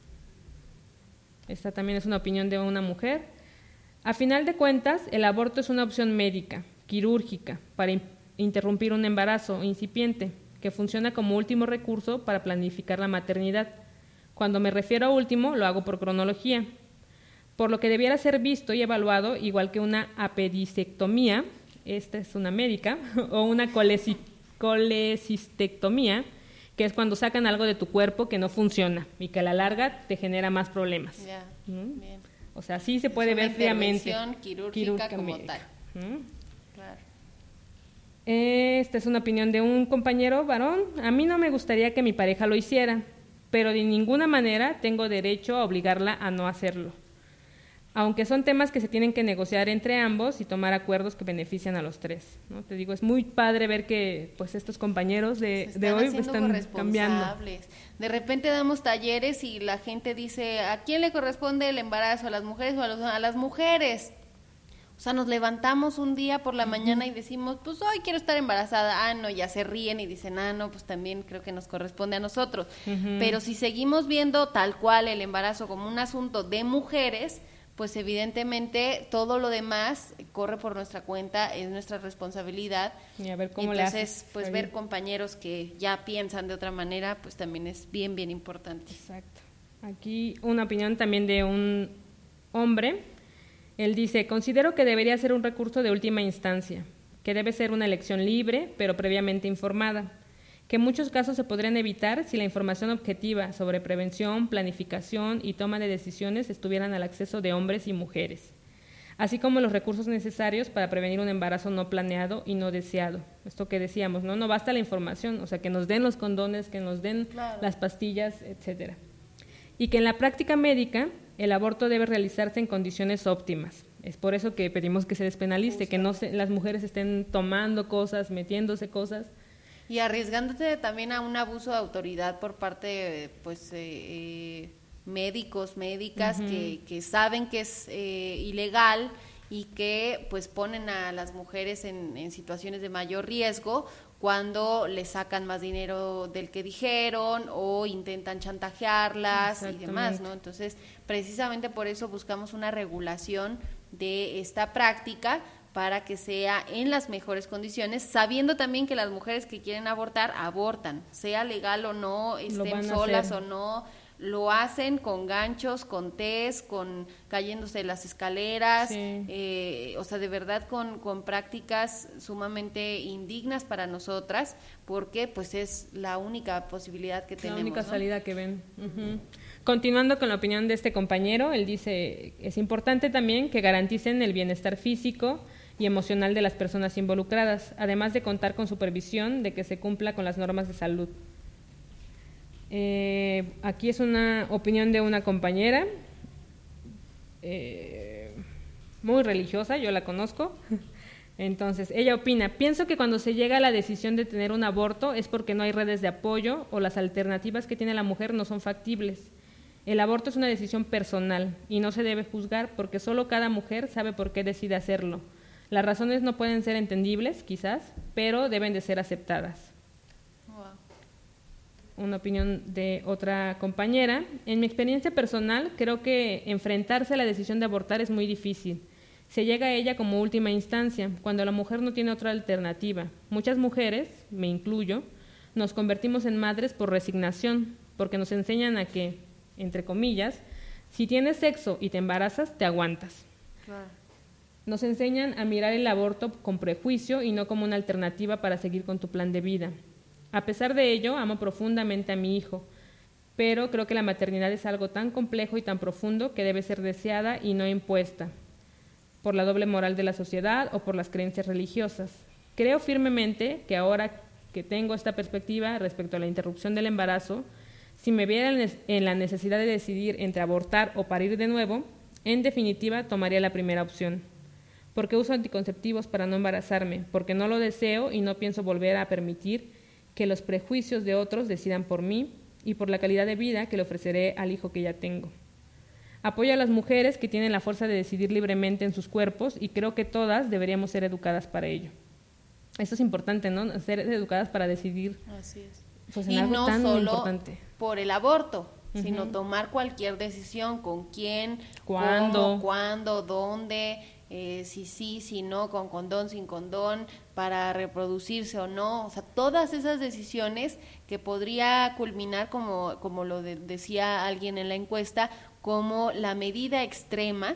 G: esta también es una opinión de una mujer. A final de cuentas, el aborto es una opción médica, quirúrgica, para in- interrumpir un embarazo incipiente, que funciona como último recurso para planificar la maternidad. Cuando me refiero a último, lo hago por cronología, por lo que debiera ser visto y evaluado igual que una apendicectomía, esta es una médica, o una coleci- colecistectomía, que es cuando sacan algo de tu cuerpo que no funciona y que a la larga te genera más problemas.
B: Ya,
G: ¿Mm?
B: bien.
G: O sea, sí se puede
B: Es una
G: ver fríamente.
B: intervención quirúrgica
G: Quirúrgica
B: como
G: médica.
B: tal.
G: ¿Mm?
B: Claro.
G: Esta es una opinión de un compañero varón. A mí no me gustaría que mi pareja lo hiciera, pero de ninguna manera tengo derecho a obligarla a no hacerlo. Aunque son temas que se tienen que negociar entre ambos y tomar acuerdos que benefician a los tres, ¿no? Te digo, es muy padre ver que pues estos compañeros de,
B: Se
G: de
B: están
G: hoy
B: haciendo
G: están cambiando.
B: corresponsables. De repente damos talleres y la gente dice, ¿a quién le corresponde el embarazo? ¿A las mujeres o a, los, a las mujeres? O sea, nos levantamos un día por la mañana y decimos, pues hoy quiero estar embarazada. Ah, no, ya se ríen y dicen, ah, no, pues también creo que nos corresponde a nosotros.
G: Ujú.
B: Pero si seguimos viendo tal cual el embarazo como un asunto de mujeres, pues evidentemente todo lo demás corre por nuestra cuenta, es nuestra responsabilidad.
G: Y a ver cómo le
B: Entonces,
G: haces,
B: pues
G: Javier.
B: ver compañeros que ya piensan de otra manera, pues también es bien, bien importante.
G: Exacto. Aquí una opinión también de un hombre. Él dice, considero que debería ser un recurso de última instancia, que debe ser una elección libre, pero previamente informada, que en muchos casos se podrían evitar si la información objetiva sobre prevención, planificación y toma de decisiones estuvieran al acceso de hombres y mujeres, así como los recursos necesarios para prevenir un embarazo no planeado y no deseado. Esto que decíamos, ¿no? No basta la información, o sea, que nos den los condones, que nos den
B: Claro.
G: las pastillas, etcétera. Y que en la práctica médica el aborto debe realizarse en condiciones óptimas. Es por eso que pedimos que se despenalice, que no se, las mujeres estén tomando cosas, metiéndose cosas.
B: Y arriesgándote también a un abuso de autoridad por parte, pues, eh, eh, médicos, médicas,
G: Ujú.
B: que, que saben que es eh, ilegal y que, pues, ponen a las mujeres en, en situaciones de mayor riesgo cuando le sacan más dinero del que dijeron o intentan chantajearlas y demás, ¿no? Entonces, precisamente por eso buscamos una regulación de esta práctica para que sea en las mejores condiciones, sabiendo también que las mujeres que quieren abortar, abortan, sea legal o no, estén
G: van a
B: solas
G: hacer.
B: o no, lo hacen con ganchos, con test, con cayéndose las escaleras,
G: Sí.
B: eh, o sea, de verdad con, con prácticas sumamente indignas para nosotras, porque pues es la única posibilidad que
G: La
B: tenemos,
G: única
B: ¿no?
G: salida que ven. Ujú. Continuando con la opinión de este compañero, él dice, es importante también que garanticen el bienestar físico y emocional de las personas involucradas, además de contar con supervisión de que se cumpla con las normas de salud. Eh, aquí es una opinión de una compañera. eh, muy religiosa, yo la conozco. Entonces, ella opina, pienso que cuando se llega a la decisión de tener un aborto es porque no hay redes de apoyo o las alternativas que tiene la mujer no son factibles. El aborto es una decisión personal y no se debe juzgar porque solo cada mujer sabe por qué decide hacerlo. Las razones no pueden ser entendibles, quizás, pero deben de ser aceptadas. Wow. Una opinión de otra compañera. En mi experiencia personal, creo que enfrentarse a la decisión de abortar es muy difícil. Se llega a ella como última instancia, cuando la mujer no tiene otra alternativa. Muchas mujeres, me incluyo, nos convertimos en madres por resignación, porque nos enseñan a que, entre comillas, si tienes sexo y te embarazas, te aguantas. Claro. Nos enseñan a mirar el aborto con prejuicio y no como una alternativa para seguir con tu plan de vida. A pesar de ello, amo profundamente a mi hijo, pero creo que la maternidad es algo tan complejo y tan profundo que debe ser deseada y no impuesta por la doble moral de la sociedad o por las creencias religiosas. Creo firmemente que ahora que tengo esta perspectiva respecto a la interrupción del embarazo, si me viera en la necesidad de decidir entre abortar o parir de nuevo, en definitiva tomaría la primera opción. Porque uso anticonceptivos para no embarazarme, porque no lo deseo y no pienso volver a permitir que los prejuicios de otros decidan por mí y por la calidad de vida que le ofreceré al hijo que ya tengo. Apoyo a las mujeres que tienen la fuerza de decidir libremente en sus cuerpos y creo que todas deberíamos ser educadas para ello. Esto es importante, ¿no? Ser educadas para decidir.
B: Así es.
G: Pues en
B: y
G: algo
B: no
G: tan
B: solo
G: importante.
B: Por el aborto,
G: Uh-huh.
B: sino tomar cualquier decisión, con quién,
G: ¿Cuándo?
B: cómo, cuándo, dónde, eh, si sí, si no, con condón, sin condón, para reproducirse o no. O sea, todas esas decisiones que podría culminar, como, como lo de, decía alguien en la encuesta, como la medida extrema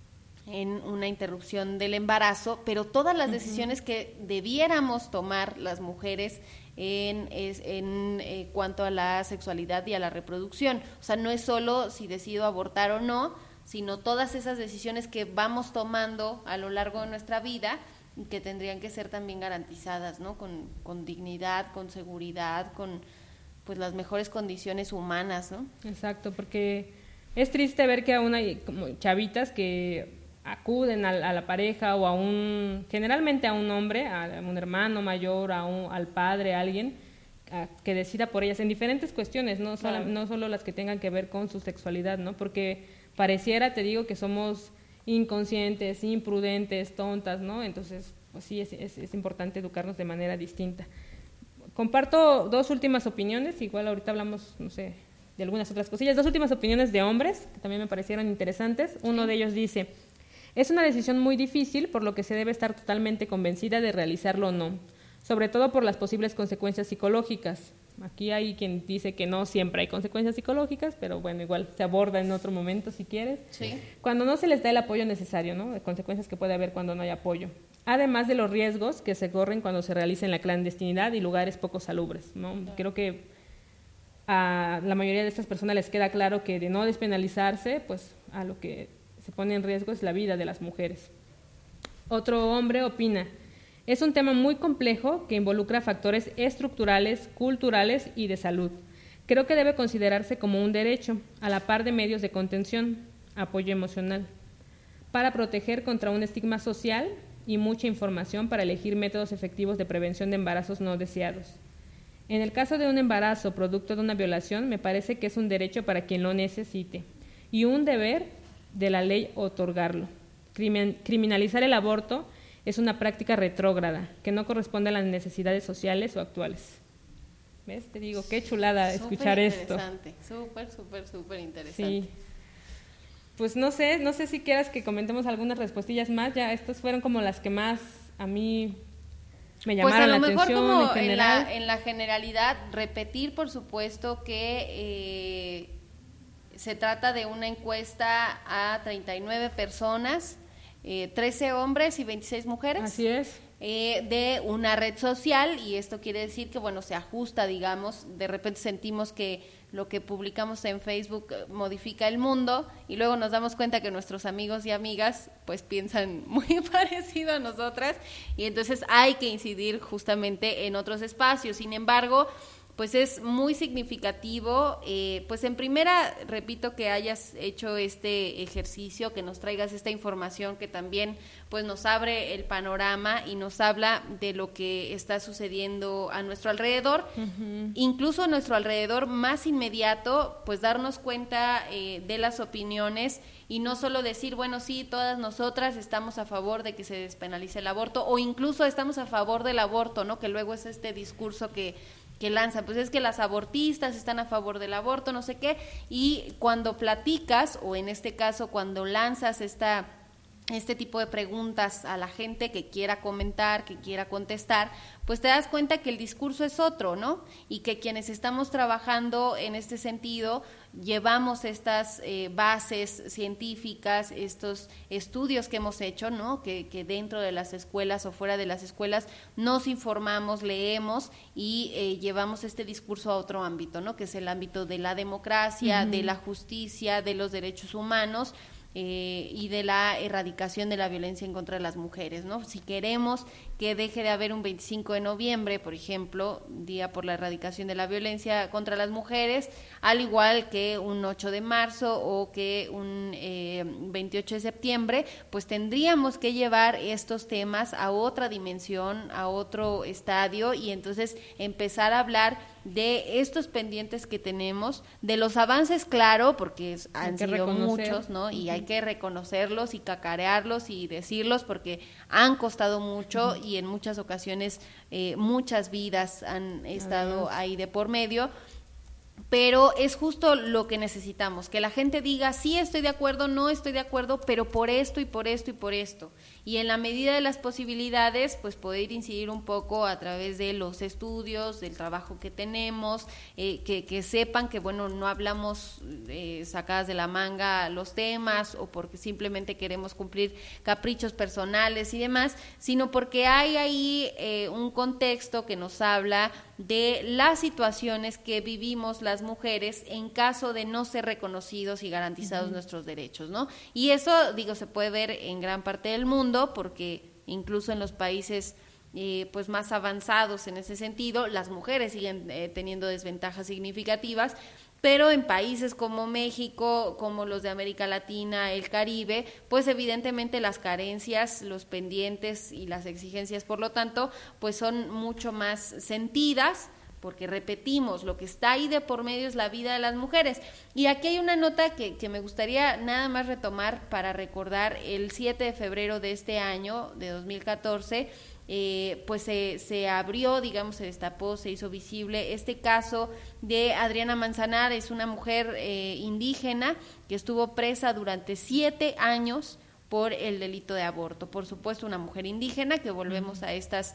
B: en una interrupción del embarazo, pero todas las decisiones uh-huh. que debiéramos tomar las mujeres en, es, en eh, cuanto a la sexualidad y a la reproducción. O sea, no es solo si decido abortar o no, sino todas esas decisiones que vamos tomando a lo largo de nuestra vida y que tendrían que ser también garantizadas, ¿no? Con, con dignidad, con seguridad, con pues las mejores condiciones humanas, ¿no?
G: Exacto, porque es triste ver que aún hay como chavitas que acuden a, a la pareja o a un, generalmente a un hombre, a un hermano mayor, a un, al padre, a alguien, a, que decida por ellas en diferentes cuestiones, no, claro. Solo, no solo las que tengan que ver con su sexualidad, ¿no? Porque pareciera, te digo, que somos inconscientes, imprudentes, tontas, ¿no? Entonces, pues sí, es, es, es importante educarnos de manera distinta. Comparto dos últimas opiniones, igual ahorita hablamos, no sé, de algunas otras cosillas, dos últimas opiniones de hombres, que también me parecieron interesantes. Uno de ellos dice: es una decisión muy difícil, por lo que se debe estar totalmente convencida de realizarlo o no, sobre todo por las posibles consecuencias psicológicas. Aquí hay quien dice que no siempre hay consecuencias psicológicas, pero bueno, igual se aborda en otro momento si quieres.
B: Sí.
G: Cuando no se les da el apoyo necesario, ¿no? De consecuencias que puede haber cuando no hay apoyo. Además de los riesgos que se corren cuando se realiza en la clandestinidad y lugares poco salubres, ¿no? Claro. Creo que a la mayoría de estas personas les queda claro que de no despenalizarse, pues a lo que se pone en riesgo es la vida de las mujeres. Otro hombre opina: es un tema muy complejo que involucra factores estructurales, culturales y de salud. Creo que debe considerarse como un derecho, a la par de medios de contención, apoyo emocional, para proteger contra un estigma social y mucha información para elegir métodos efectivos de prevención de embarazos no deseados. En el caso de un embarazo producto de una violación, me parece que es un derecho para quien lo necesite y un deber de la ley otorgarlo. Criminalizar el aborto es una práctica retrógrada que no corresponde a las necesidades sociales o actuales. ¿Ves? Te digo, qué chulada súper escuchar esto.
B: Interesante, súper, súper, súper interesante.
G: Sí. Pues no sé, no sé si quieras que comentemos algunas respuestillas más. Ya estas fueron como las que más a mí me llamaron la atención.
B: Pues a lo mejor como
G: en,
B: en, la, en la generalidad, repetir por supuesto que eh, se trata de una encuesta a treinta y nueve personas, eh, trece hombres y veintiséis mujeres.
G: Así es.
B: Eh, de una red social, y esto quiere decir que, bueno, se ajusta, digamos, de repente sentimos que lo que publicamos en Facebook modifica el mundo y luego nos damos cuenta que nuestros amigos y amigas pues piensan muy parecido a nosotras y entonces hay que incidir justamente en otros espacios. Sin embargo, pues es muy significativo, eh, pues en primera, repito, que hayas hecho este ejercicio, que nos traigas esta información que también pues nos abre el panorama y nos habla de lo que está sucediendo a nuestro alrededor, uh-huh. incluso a nuestro alrededor más inmediato, pues darnos cuenta eh, de las opiniones y no solo decir, bueno, sí, todas nosotras estamos a favor de que se despenalice el aborto, o incluso estamos a favor del aborto, ¿no? Que luego es este discurso que que lanzan, pues es que las abortistas están a favor del aborto, no sé qué, y cuando platicas, o en este caso cuando lanzas esta este tipo de preguntas a la gente que quiera comentar, que quiera contestar, pues te das cuenta que el discurso es otro, ¿no? Y que quienes estamos trabajando en este sentido llevamos estas eh, bases científicas, estos estudios que hemos hecho, ¿no? Que, que dentro de las escuelas o fuera de las escuelas nos informamos, leemos y eh, llevamos este discurso a otro ámbito, ¿no? Que es el ámbito de la democracia, uh-huh. de la justicia, de los derechos humanos, Eh, y de la erradicación de la violencia en contra de las mujeres, ¿no? Si queremos que deje de haber un veinticinco de noviembre, por ejemplo, Día por la Erradicación de la Violencia contra las Mujeres, al igual que un ocho de marzo o que un eh, veintiocho de septiembre, pues tendríamos que llevar estos temas a otra dimensión, a otro estadio, y entonces empezar a hablar de estos pendientes que tenemos, de los avances, claro, porque han sido muchos, ¿no? Y uh-huh. hay que reconocerlos y cacarearlos y decirlos porque han costado mucho uh-huh. y en muchas ocasiones eh, muchas vidas han estado ahí de por medio, pero es justo lo que necesitamos, que la gente diga, sí estoy de acuerdo, no estoy de acuerdo, pero por esto y por esto y por esto. Y en la medida de las posibilidades, pues poder incidir un poco a través de los estudios, del trabajo que tenemos, eh, que, que sepan que, bueno, no hablamos eh, sacadas de la manga los temas o porque simplemente queremos cumplir caprichos personales y demás, sino porque hay ahí eh, un contexto que nos habla de las situaciones que vivimos las mujeres en caso de no ser reconocidos y garantizados uh-huh. nuestros derechos, ¿no? Y eso, digo, se puede ver en gran parte del mundo, porque incluso en los países eh, pues más avanzados en ese sentido, las mujeres siguen eh, teniendo desventajas significativas, pero en países como México, como los de América Latina, el Caribe, pues evidentemente las carencias, los pendientes y las exigencias, por lo tanto, pues son mucho más sentidas, porque repetimos, lo que está ahí de por medio es la vida de las mujeres. Y aquí hay una nota que, que me gustaría nada más retomar para recordar el siete de febrero de este año, de dos mil catorce, eh, pues se, se abrió, digamos, se destapó, se hizo visible este caso de Adriana Manzanares, una mujer eh, indígena que estuvo presa durante siete años por el delito de aborto. Por supuesto, una mujer indígena, que volvemos a estas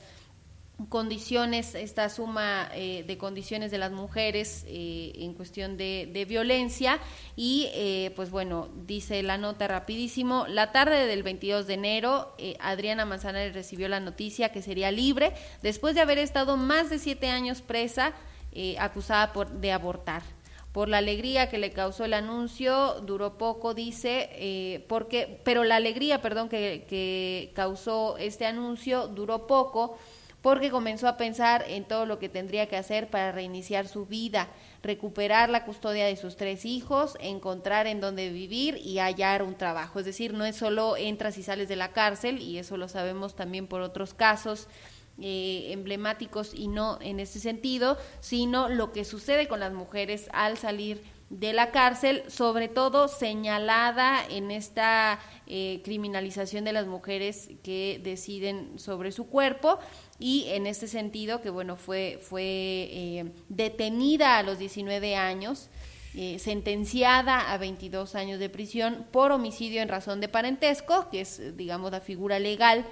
B: condiciones, esta suma eh, de condiciones de las mujeres eh, en cuestión de, de violencia y eh, pues bueno, dice la nota rapidísimo, la tarde del veintidós de enero eh, Adriana Manzanares recibió la noticia que sería libre después de haber estado más de siete años presa eh, acusada por, de abortar. Por la alegría que le causó el anuncio, duró poco, dice, eh, porque, pero la alegría, perdón, que, que causó este anuncio duró poco, porque comenzó a pensar en todo lo que tendría que hacer para reiniciar su vida, recuperar la custodia de sus tres hijos, encontrar en dónde vivir y hallar un trabajo. Es decir, no es solo entras y sales de la cárcel, y eso lo sabemos también por otros casos eh, emblemáticos y no en ese sentido, sino lo que sucede con las mujeres al salir de la cárcel, sobre todo señalada en esta eh, criminalización de las mujeres que deciden sobre su cuerpo, y en este sentido que bueno fue fue eh, detenida a los diecinueve años, eh, sentenciada a veintidós años de prisión por homicidio en razón de parentesco, que es, digamos, la figura legal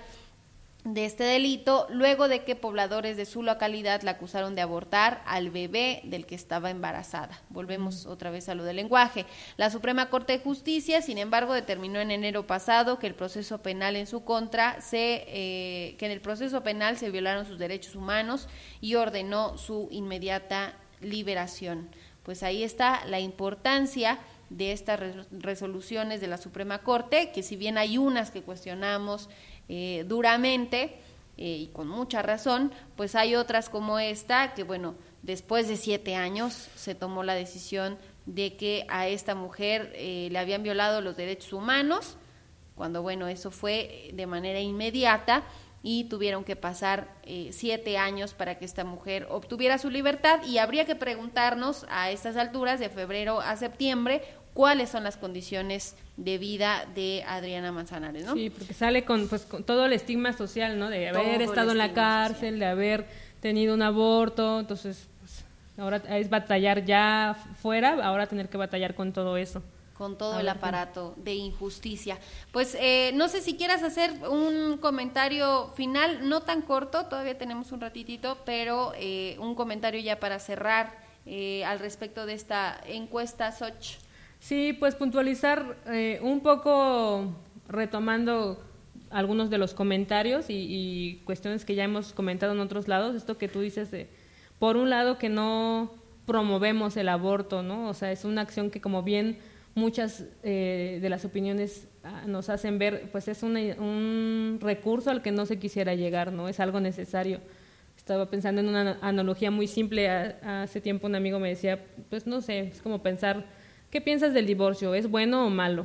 B: de este delito, luego de que pobladores de su localidad la acusaron de abortar al bebé del que estaba embarazada. Volvemos otra vez a lo del lenguaje. La Suprema Corte de Justicia, sin embargo, determinó en enero pasado que el proceso penal en su contra se eh, que en el proceso penal se violaron sus derechos humanos y ordenó su inmediata liberación. Pues ahí está la importancia de estas resoluciones de la Suprema Corte, que si bien hay unas que cuestionamos Eh, duramente, eh, y con mucha razón, pues hay otras como esta que, bueno, después de siete años se tomó la decisión de que a esta mujer eh, le habían violado los derechos humanos, cuando, bueno, eso fue de manera inmediata, y tuvieron que pasar eh, siete años para que esta mujer obtuviera su libertad, y habría que preguntarnos a estas alturas, de febrero a septiembre, cuáles son las condiciones de vida de Adriana Manzanares, ¿no?
G: Sí, porque sale con, pues, con todo el estigma social, ¿no? De haber
B: Todo
G: estado en la cárcel,
B: social.
G: de haber tenido un aborto, entonces pues, ahora es batallar ya fuera, ahora tener que batallar con todo eso.
B: Con todo
G: A
B: el
G: ver,
B: aparato de injusticia. Pues eh, no sé si quieras hacer un comentario final, no tan corto, todavía tenemos un ratitito, pero eh, un comentario ya para cerrar eh, al respecto de esta encuesta, Soch.
G: Sí, pues puntualizar eh, un poco, retomando algunos de los comentarios y, y cuestiones que ya hemos comentado en otros lados, esto que tú dices de, por un lado, que no promovemos el aborto, ¿no? O sea, es una acción que, como bien muchas eh, de las opiniones ah, nos hacen ver, pues es una, un recurso al que no se quisiera llegar, ¿no? Es algo necesario. Estaba pensando en una analogía muy simple, a, hace tiempo un amigo me decía, pues no sé, es como pensar, ¿qué piensas del divorcio? ¿Es bueno o malo?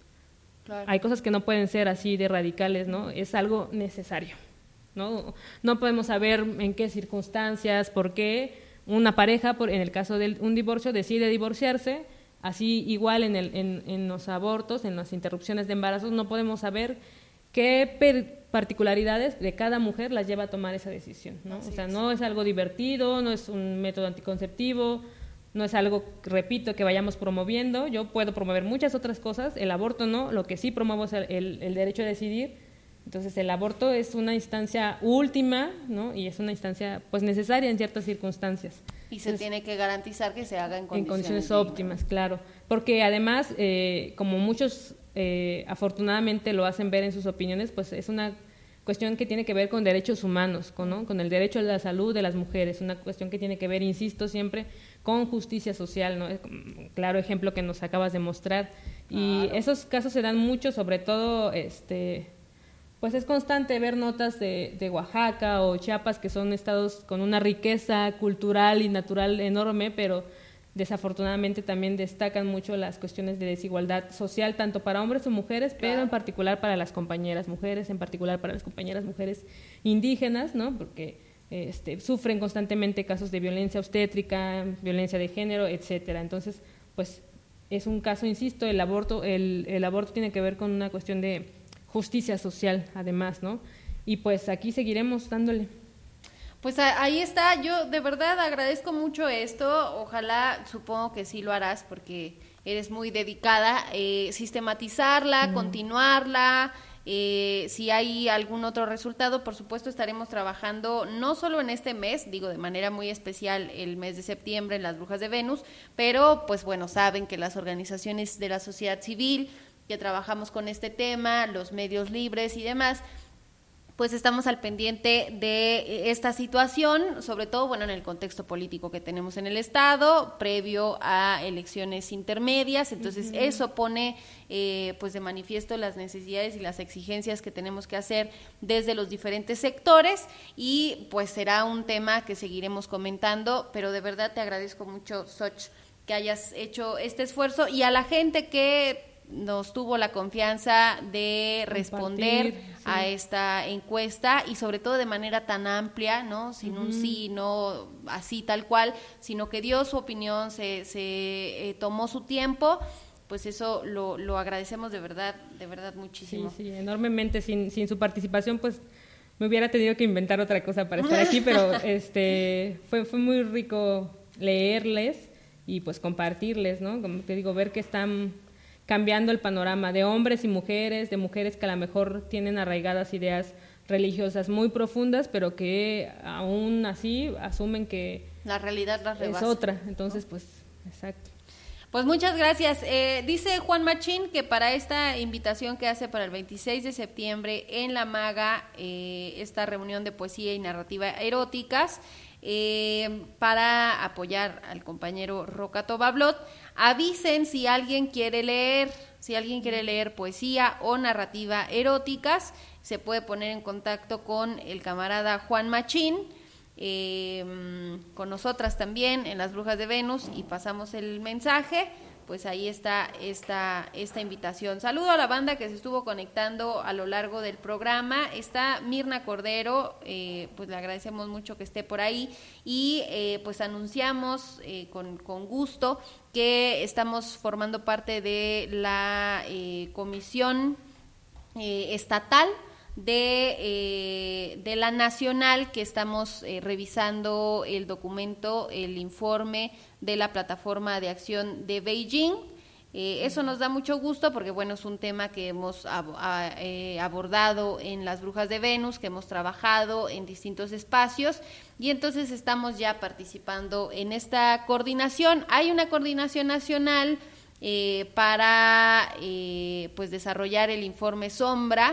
G: Claro. Hay cosas que no pueden ser así de radicales, ¿no? Es algo necesario, ¿no? No podemos saber en qué circunstancias, por qué una pareja, por, en el caso de un divorcio, decide divorciarse. Así igual en, el, en, en los abortos, en las interrupciones de embarazos, no podemos saber qué per particularidades de cada mujer las lleva a tomar esa decisión, ¿no? Así o sea, es. No es algo divertido, no es un método anticonceptivo, no es algo, repito, que vayamos promoviendo. Yo puedo promover muchas otras cosas, el aborto no, lo que sí promuevo es el, el, el derecho a decidir. Entonces el aborto es una instancia última, ¿no? Y es una instancia pues necesaria en ciertas circunstancias.
B: Y se Entonces, tiene que garantizar que se haga en condiciones,
G: en condiciones óptimas, claro. Porque además, eh, como muchos eh, afortunadamente lo hacen ver en sus opiniones, pues es una cuestión que tiene que ver con derechos humanos, con, ¿no? con el derecho a la salud de las mujeres, una cuestión que tiene que ver, insisto, siempre con justicia social, ¿no? Es un claro ejemplo que nos acabas de mostrar. Claro. Y esos casos se dan mucho, sobre todo, este... pues es constante ver notas de, de Oaxaca o Chiapas, que son estados con una riqueza cultural y natural enorme, pero desafortunadamente también destacan mucho las cuestiones de desigualdad social, tanto para hombres o mujeres, pero claro. en particular para las compañeras mujeres, en particular para las compañeras mujeres indígenas, ¿no? Porque este, sufren constantemente casos de violencia obstétrica, violencia de género, etcétera. Entonces, pues es un caso, insisto, el aborto, el, el aborto tiene que ver con una cuestión de justicia social, además, ¿no? Y pues aquí seguiremos dándole.
B: Pues ahí está, yo de verdad agradezco mucho esto, ojalá, supongo que sí lo harás porque eres muy dedicada, eh, sistematizarla, mm. continuarla, eh, si hay algún otro resultado, por supuesto estaremos trabajando no solo en este mes, digo de manera muy especial el mes de septiembre en las Brujas de Venus, pero pues bueno, saben que las organizaciones de la sociedad civil que trabajamos con este tema, los medios libres y demás, pues estamos al pendiente de esta situación, sobre todo, bueno, en el contexto político que tenemos en el Estado, previo a elecciones intermedias, entonces uh-huh. eso pone eh, pues de manifiesto las necesidades y las exigencias que tenemos que hacer desde los diferentes sectores, y pues será un tema que seguiremos comentando, pero de verdad te agradezco mucho, Soch, que hayas hecho este esfuerzo, y a la gente que nos tuvo la confianza de responder sí. a esta encuesta, y sobre todo de manera tan amplia, ¿no? Sin uh-huh. un sí, no así tal cual, sino que dio su opinión, se, se eh, tomó su tiempo, pues eso lo, lo agradecemos de verdad, de verdad muchísimo.
G: Sí, sí, enormemente. Sin, sin su participación, pues me hubiera tenido que inventar otra cosa para estar aquí, pero este fue, fue muy rico leerles y pues compartirles, ¿no? Como te digo, ver que están cambiando el panorama de hombres y mujeres, de mujeres que a lo mejor tienen arraigadas ideas religiosas muy profundas, pero que aún así asumen que
B: la realidad las rebasa.
G: Es otra, entonces pues, exacto.
B: Pues muchas gracias. Eh, dice Juan Machín que para esta invitación que hace para el veintiséis de septiembre en La Maga, eh, esta reunión de poesía y narrativa eróticas, eh, para apoyar al compañero Rocato Bablot. Avisen si alguien quiere leer, si alguien quiere leer poesía o narrativa eróticas, se puede poner en contacto con el camarada Juan Machín, eh, con nosotras también en Las Brujas de Venus, y pasamos el mensaje. Pues ahí está esta, esta invitación. Saludo a la banda que se estuvo conectando a lo largo del programa. Está Mirna Cordero, eh, pues le agradecemos mucho que esté por ahí, y eh, pues anunciamos eh, con, con gusto que estamos formando parte de la eh, comisión eh, estatal de, eh, de la nacional, que estamos eh, revisando el documento, el informe de la plataforma de acción de Beijing. Eh, eso nos da mucho gusto porque, bueno, es un tema que hemos ab- a, eh, abordado en Las Brujas de Venus, que hemos trabajado en distintos espacios, y entonces estamos ya participando en esta coordinación. Hay una coordinación nacional eh, para eh, pues desarrollar el informe Sombra.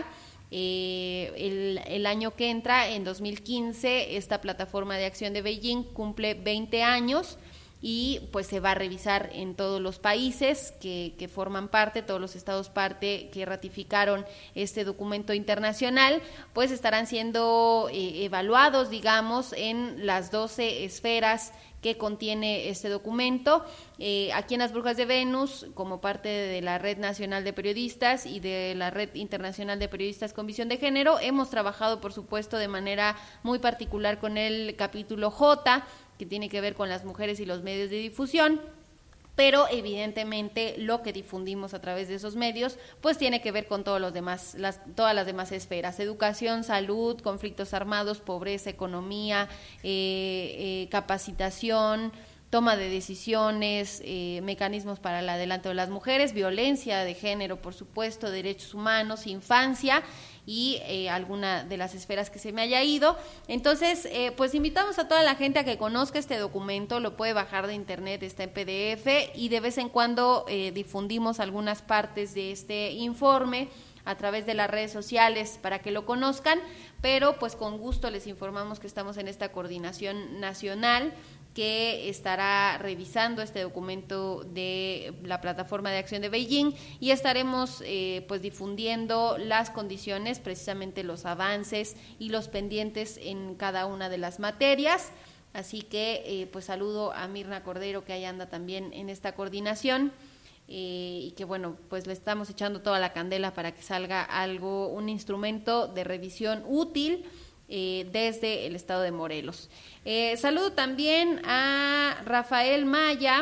B: Eh, el, el año que entra, en dos mil quince, esta plataforma de acción de Beijing cumple veinte años, y pues se va a revisar en todos los países que, que forman parte, todos los estados parte que ratificaron este documento internacional, pues estarán siendo eh, evaluados, digamos, en las doce esferas que contiene este documento. Eh, aquí en Las Brujas de Venus, como parte de la Red Nacional de Periodistas y de la Red Internacional de Periodistas con Visión de Género, hemos trabajado, por supuesto, de manera muy particular con el capítulo J, que tiene que ver con las mujeres y los medios de difusión, pero evidentemente lo que difundimos a través de esos medios pues tiene que ver con todos los demás, las, todas las demás esferas: educación, salud, conflictos armados, pobreza, economía, eh, eh, capacitación, toma de decisiones, eh, mecanismos para el adelanto de las mujeres, violencia de género, por supuesto, derechos humanos, infancia y eh, alguna de las esferas que se me haya ido. Entonces, eh, pues invitamos a toda la gente a que conozca este documento, lo puede bajar de internet, está en P D F, y de vez en cuando eh, difundimos algunas partes de este informe a través de las redes sociales para que lo conozcan, pero pues con gusto les informamos que estamos en esta coordinación nacional que estará revisando este documento de la plataforma de acción de Beijing, y estaremos eh, pues difundiendo las condiciones, precisamente los avances y los pendientes en cada una de las materias. Así que eh, pues saludo a Mirna Cordero, que ahí anda también en esta coordinación, eh, y que bueno, pues le estamos echando toda la candela para que salga algo, un instrumento de revisión útil Eh, desde el estado de Morelos. Eh, saludo también a Rafael Maya,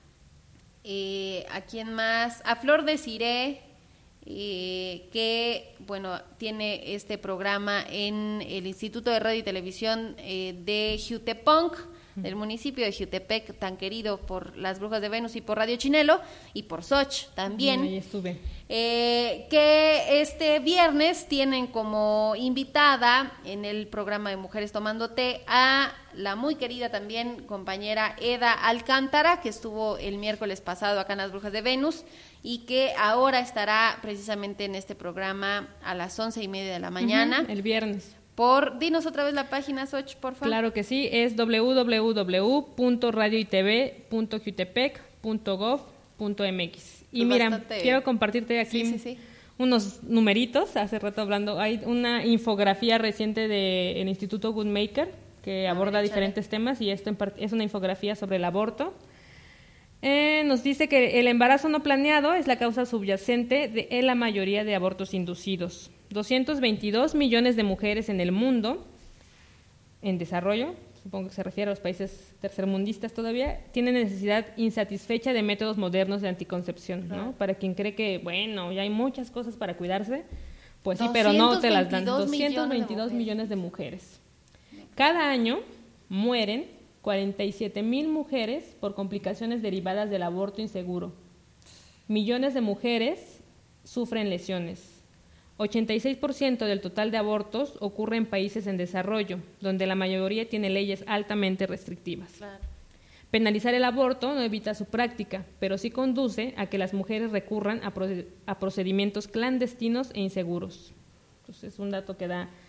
B: eh, a quien más, a Flor de Ciré, eh, que bueno, tiene este programa en el Instituto de Radio y Televisión eh, de Jutepunk, del municipio de Jutepec, tan querido por Las Brujas de Venus y por Radio Chinelo y por Soch también.
G: Ahí estuve.
B: Eh, que este viernes tienen como invitada en el programa de Mujeres Tomando Té a la muy querida también compañera Eda Alcántara, que estuvo el miércoles pasado acá en Las Brujas de Venus y que ahora estará precisamente en este programa a las once y media de la mañana.
G: Uh-huh, el viernes.
B: Por, dinos otra vez la página, Soch, por favor.
G: Claro que sí, es doble u doble u doble u punto radio y t v punto jutepec punto gov punto m x. Y pues mira, bastante... quiero compartirte aquí sí, sí, sí. unos numeritos. Hace rato hablando, hay una infografía reciente del Instituto Goodmaker que aborda ver, diferentes temas, y esto en part- es una infografía sobre el aborto. Eh, nos dice que el embarazo no planeado es la causa subyacente de la mayoría de abortos inducidos. doscientos veintidós millones de mujeres en el mundo en desarrollo, supongo que se refiere a los países tercermundistas todavía, tienen necesidad insatisfecha de métodos modernos de anticoncepción, ¿no? Para quien cree que, bueno, ya hay muchas cosas para cuidarse, pues sí, pero no te las dan. doscientos veintidós millones de mujeres. Cada año mueren cuarenta y siete mil mujeres por complicaciones derivadas del aborto inseguro. Millones de mujeres sufren lesiones. ochenta y seis por ciento del total de abortos ocurre en países en desarrollo, donde la mayoría tiene leyes altamente restrictivas. Claro. Penalizar el aborto no evita su práctica, pero sí conduce a que las mujeres recurran a, proced- a procedimientos clandestinos e inseguros. Entonces, es un dato que da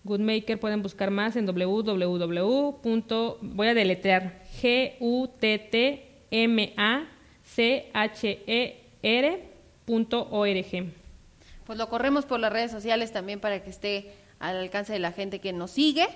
G: Guttmacher pueden buscar más en w w w. Voy a deletrear G U T T M A C H E R punto org.
B: Pues lo corremos por las redes sociales también para que esté al alcance de la gente que nos sigue.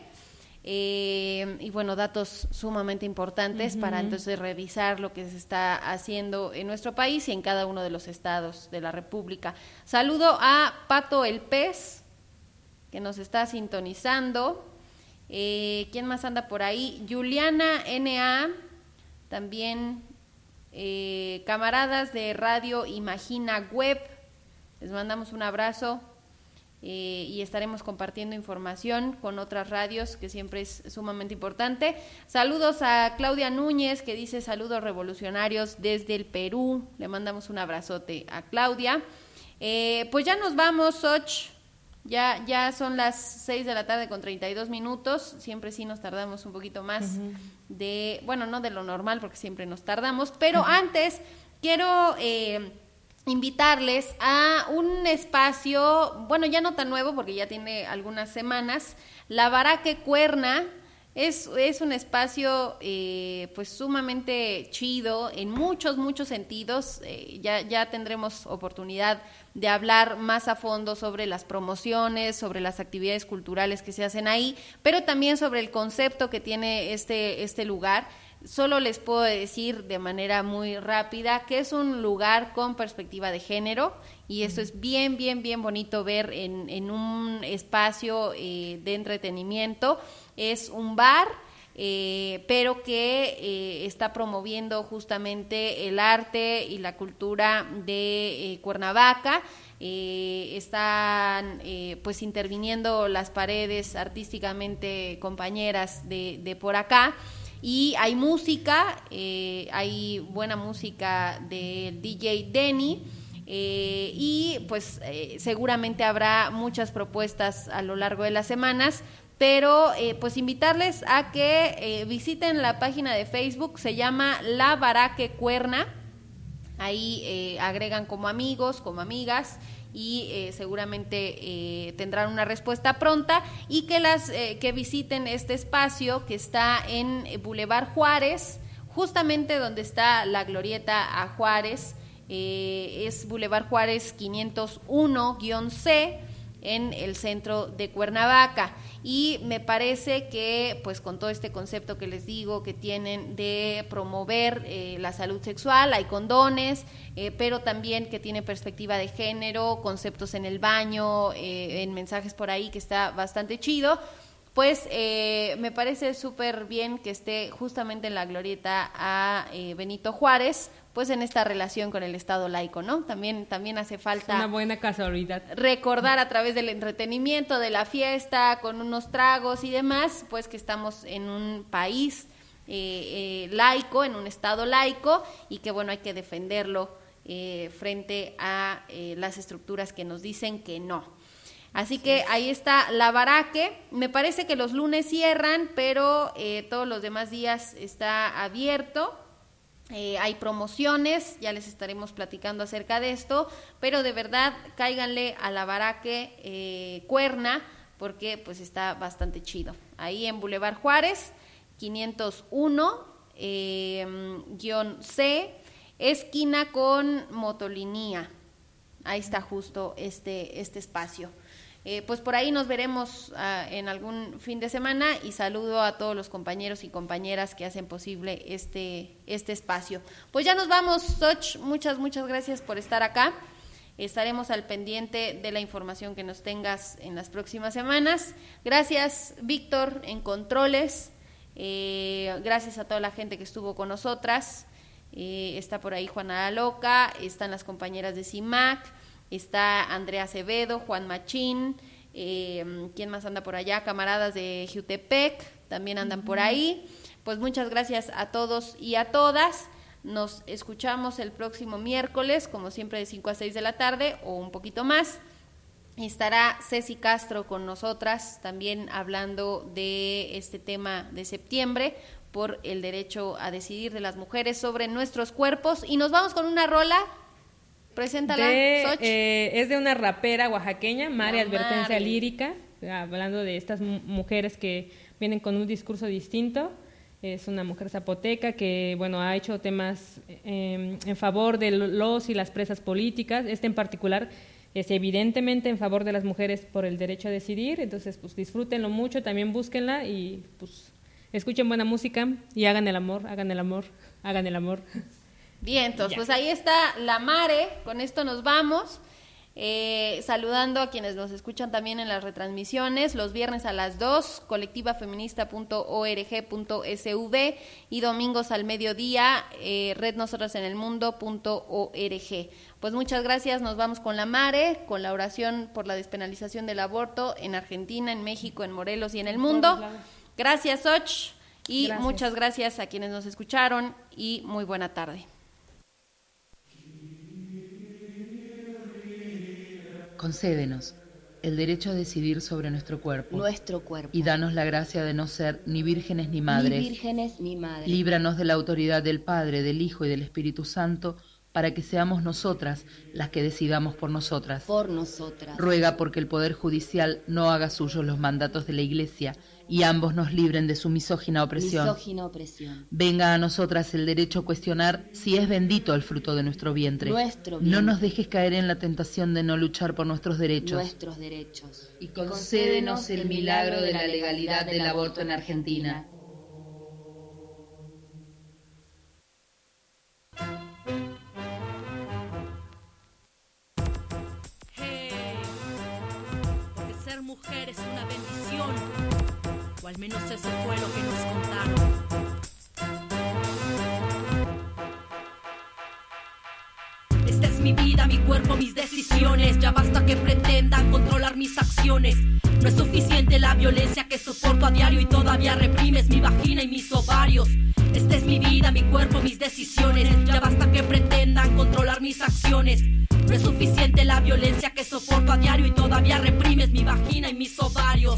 B: Eh, y bueno, datos sumamente importantes uh-huh. para entonces revisar lo que se está haciendo en nuestro país y en cada uno de los estados de la República. Saludo a Pato el Pez, que nos está sintonizando. Eh, ¿Quién más anda por ahí? Juliana N A, también eh, camaradas de Radio Imagina Web, les mandamos un abrazo. Eh, y estaremos compartiendo información con otras radios, que siempre es sumamente importante. Saludos a Claudia Núñez, que dice saludos revolucionarios desde el Perú. Le mandamos un abrazote a Claudia. Eh, pues ya nos vamos, Soch. Ya, ya son las seis de la tarde con treinta y dos minutos. Siempre sí nos tardamos un poquito más uh-huh. de, bueno, no de lo normal, porque siempre nos tardamos, pero uh-huh. antes quiero eh, invitarles a un espacio, bueno, ya no tan nuevo porque ya tiene algunas semanas, La Baraque Cuerna. Es, es un espacio eh, pues sumamente chido en muchos, muchos sentidos. Eh, ya, ya tendremos oportunidad de hablar más a fondo sobre las promociones, sobre las actividades culturales que se hacen ahí, pero también sobre el concepto que tiene este, este lugar. Solo les puedo decir de manera muy rápida que es un lugar con perspectiva de género, y eso es bien, bien, bien bonito ver en, en un espacio eh, de entretenimiento. Es un bar, eh, pero que eh, está promoviendo justamente el arte y la cultura de eh, Cuernavaca. Eh, están eh, pues interviniendo las paredes artísticamente compañeras de, de por acá. Y hay música, eh, hay buena música del D J Denny, eh, y pues eh, seguramente habrá muchas propuestas a lo largo de las semanas, pero eh, pues invitarles a que eh, visiten la página de Facebook, se llama La Baraque Cuerna. Ahí eh, agregan como amigos, como amigas, y eh, seguramente eh, tendrán una respuesta pronta, y que las eh, que visiten este espacio que está en Boulevard Juárez, justamente donde está la glorieta a Juárez. Eh, es Boulevard Juárez quinientos uno C, en el centro de Cuernavaca. Y me parece que pues con todo este concepto que les digo que tienen de promover eh, la salud sexual, hay condones, eh, pero también que tiene perspectiva de género, conceptos en el baño, eh, en mensajes por ahí, que está bastante chido. Pues eh, me parece súper bien que esté justamente en la glorieta a eh, Benito Juárez, pues en esta relación con el Estado laico, ¿no? También, también hace falta
G: una buena casualidad
B: recordar a través del entretenimiento, de la fiesta, con unos tragos y demás, pues que estamos en un país eh, eh, laico, en un Estado laico, y que bueno, hay que defenderlo eh, frente a eh, las estructuras que nos dicen que no. Así que ahí está La Baraque. Me parece que los lunes cierran, pero eh, todos los demás días está abierto. Eh, hay promociones, ya les estaremos platicando acerca de esto, pero de verdad cáiganle a La Baraque eh, Cuerna, porque pues está bastante chido. Ahí en Boulevard Juárez, quinientos uno eh, guión C, esquina con Motolinía. Ahí está justo este, este espacio. Eh, pues por ahí nos veremos uh, en algún fin de semana, y saludo a todos los compañeros y compañeras que hacen posible este, este espacio. Pues ya nos vamos, Soch, muchas, muchas gracias por estar acá. Estaremos al pendiente de la información que nos tengas en las próximas semanas. Gracias, Víctor, en controles. Eh, gracias a toda la gente que estuvo con nosotras. Eh, está por ahí Juana la Loca, están las compañeras de CIMAC, está Andrea Acevedo, Juan Machín, eh, ¿quién más anda por allá? Camaradas de Jutepec, también andan uh-huh. por ahí. Pues muchas gracias a todos y a todas. Nos escuchamos el próximo miércoles, como siempre, de cinco a seis de la tarde o un poquito más. Estará Ceci Castro con nosotras, también hablando de este tema de septiembre, por el derecho a decidir de las mujeres sobre nuestros cuerpos. Y nos vamos con una rola. Preséntala,
G: de, eh, es de una rapera oaxaqueña, Mari Advertencia Lírica. hablando de estas mujeres que vienen con un discurso distinto. Es una mujer zapoteca que, bueno, ha hecho temas eh, en favor de los y las presas políticas. Este en particular es evidentemente en favor de las mujeres por el derecho a decidir. Entonces, pues disfrútenlo mucho, también búsquenla y pues escuchen buena música y hagan el amor, hagan el amor, hagan el amor.
B: Bien, entonces, pues ahí está La Mare. Con esto nos vamos. Eh, saludando a quienes nos escuchan también en las retransmisiones los viernes a las dos, colectiva feminista punto org punto s v, y domingos al mediodía, eh, red nosotras en el mundo punto org. Pues muchas gracias, nos vamos con La Mare, con la oración por la despenalización del aborto en Argentina, en México, en Morelos y en el mundo. Gracias, Och, y gracias. Muchas gracias a quienes nos escucharon y muy buena tarde.
C: Concédenos el derecho a decidir sobre nuestro cuerpo.
V: Nuestro cuerpo.
C: Y danos la gracia de no ser ni vírgenes ni madres.
V: Ni vírgenes ni madres.
C: Líbranos de la autoridad del Padre, del Hijo y del Espíritu Santo, para que seamos nosotras las que decidamos por nosotras.
V: Por nosotras.
C: Ruega porque el Poder Judicial no haga suyos los mandatos de la Iglesia y ambos nos libren de su misógina opresión.
V: Misógina opresión.
C: Venga a nosotras el derecho a cuestionar si es bendito el fruto de nuestro vientre.
V: Nuestro vientre.
C: No nos dejes caer en la tentación de no luchar por nuestros derechos.
V: Nuestros derechos.
C: Y concédenos el milagro de la legalidad del aborto en Argentina.
W: Mujer es una bendición, o al menos eso fue lo que nos contaron. Esta es mi vida, mi cuerpo, mis decisiones. Ya basta que pretendan controlar mis acciones. No es suficiente la violencia que soporto a diario y todavía reprimes mi vagina y mis ovarios. Esta es mi vida, mi cuerpo, mis decisiones. Ya basta que pretendan controlar mis acciones. No es suficiente la violencia que soporto a diario y todavía reprimes mi vagina y mis ovarios.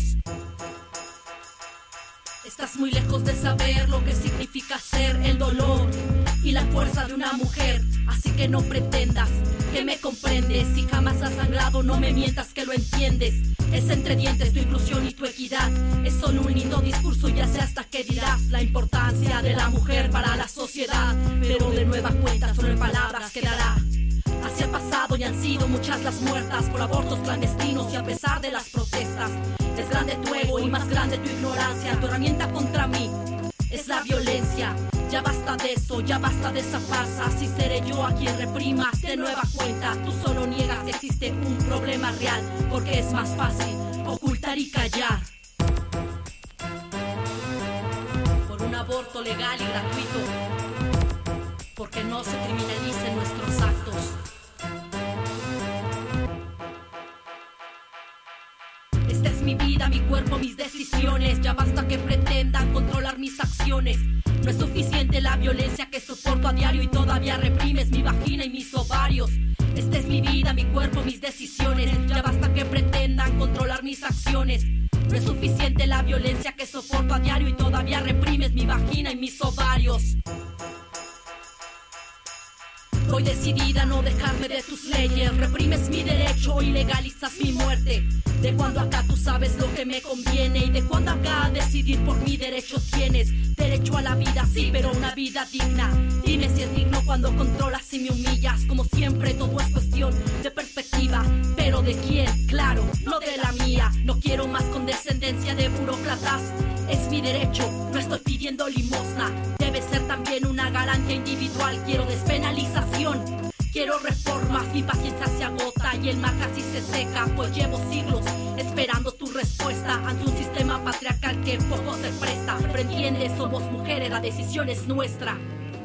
W: Estás muy lejos de saber lo que significa ser el dolor y la fuerza de una mujer, así que no pretendas que me comprendes. Si jamás has sangrado, no me mientas que lo entiendes. Es entre dientes tu inclusión y tu equidad. Es solo un lindo discurso, ya sé hasta qué dirás. La importancia de la mujer para la sociedad, pero de nueva cuenta solo en palabras quedará. Así ha pasado y han sido muchas las muertas por abortos clandestinos, y a pesar de las protestas es grande tu ego y más grande tu ignorancia. Tu herramienta contra mí es la violencia. Ya basta de eso, ya basta de esa farsa. Si seré yo a quien reprimas de nueva cuenta. Tú solo niegas que existe un problema real, porque es más fácil ocultar y callar. Por un aborto legal y gratuito, porque no se criminalicen nuestros actos. Esta es mi vida, mi cuerpo, mis decisiones. Ya basta que pretendan controlar mis acciones. No es suficiente la violencia que soporto a diario y todavía reprimes mi vagina y mis ovarios. Esta es mi vida, mi cuerpo, mis decisiones. Ya basta que pretendan controlar mis acciones. No es suficiente la violencia que soporto a diario y todavía reprimes mi vagina y mis ovarios. Estoy decidida a no dejarme de tus leyes. Reprimes mi derecho y legalizas mi muerte. De cuando acá tú sabes lo que me conviene, y de cuando acá a decidir por mi derecho tienes. Derecho a la vida, sí, pero una vida digna. Dime si es digno cuando controlas y me humillas. Como siempre todo es cuestión de perspectiva. Pero ¿de quién? Claro, no de la mía. No quiero más condescendencia de burócratas. Es mi derecho, no estoy pidiendo limosna. Debe ser también una garantía individual. Quiero despenalización, quiero reformas. Mi paciencia se agota y el mar casi se seca, pues llevo siglos esperando tu respuesta ante un sistema patriarcal que poco se presta. Pero entiende, somos mujeres, la decisión es nuestra.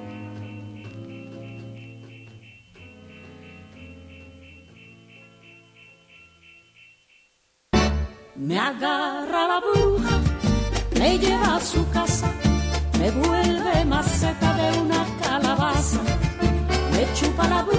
P: Me agarra la bruja, me lleva a su casa, me vuelve más seca de una calabaza, me chupa la bruja.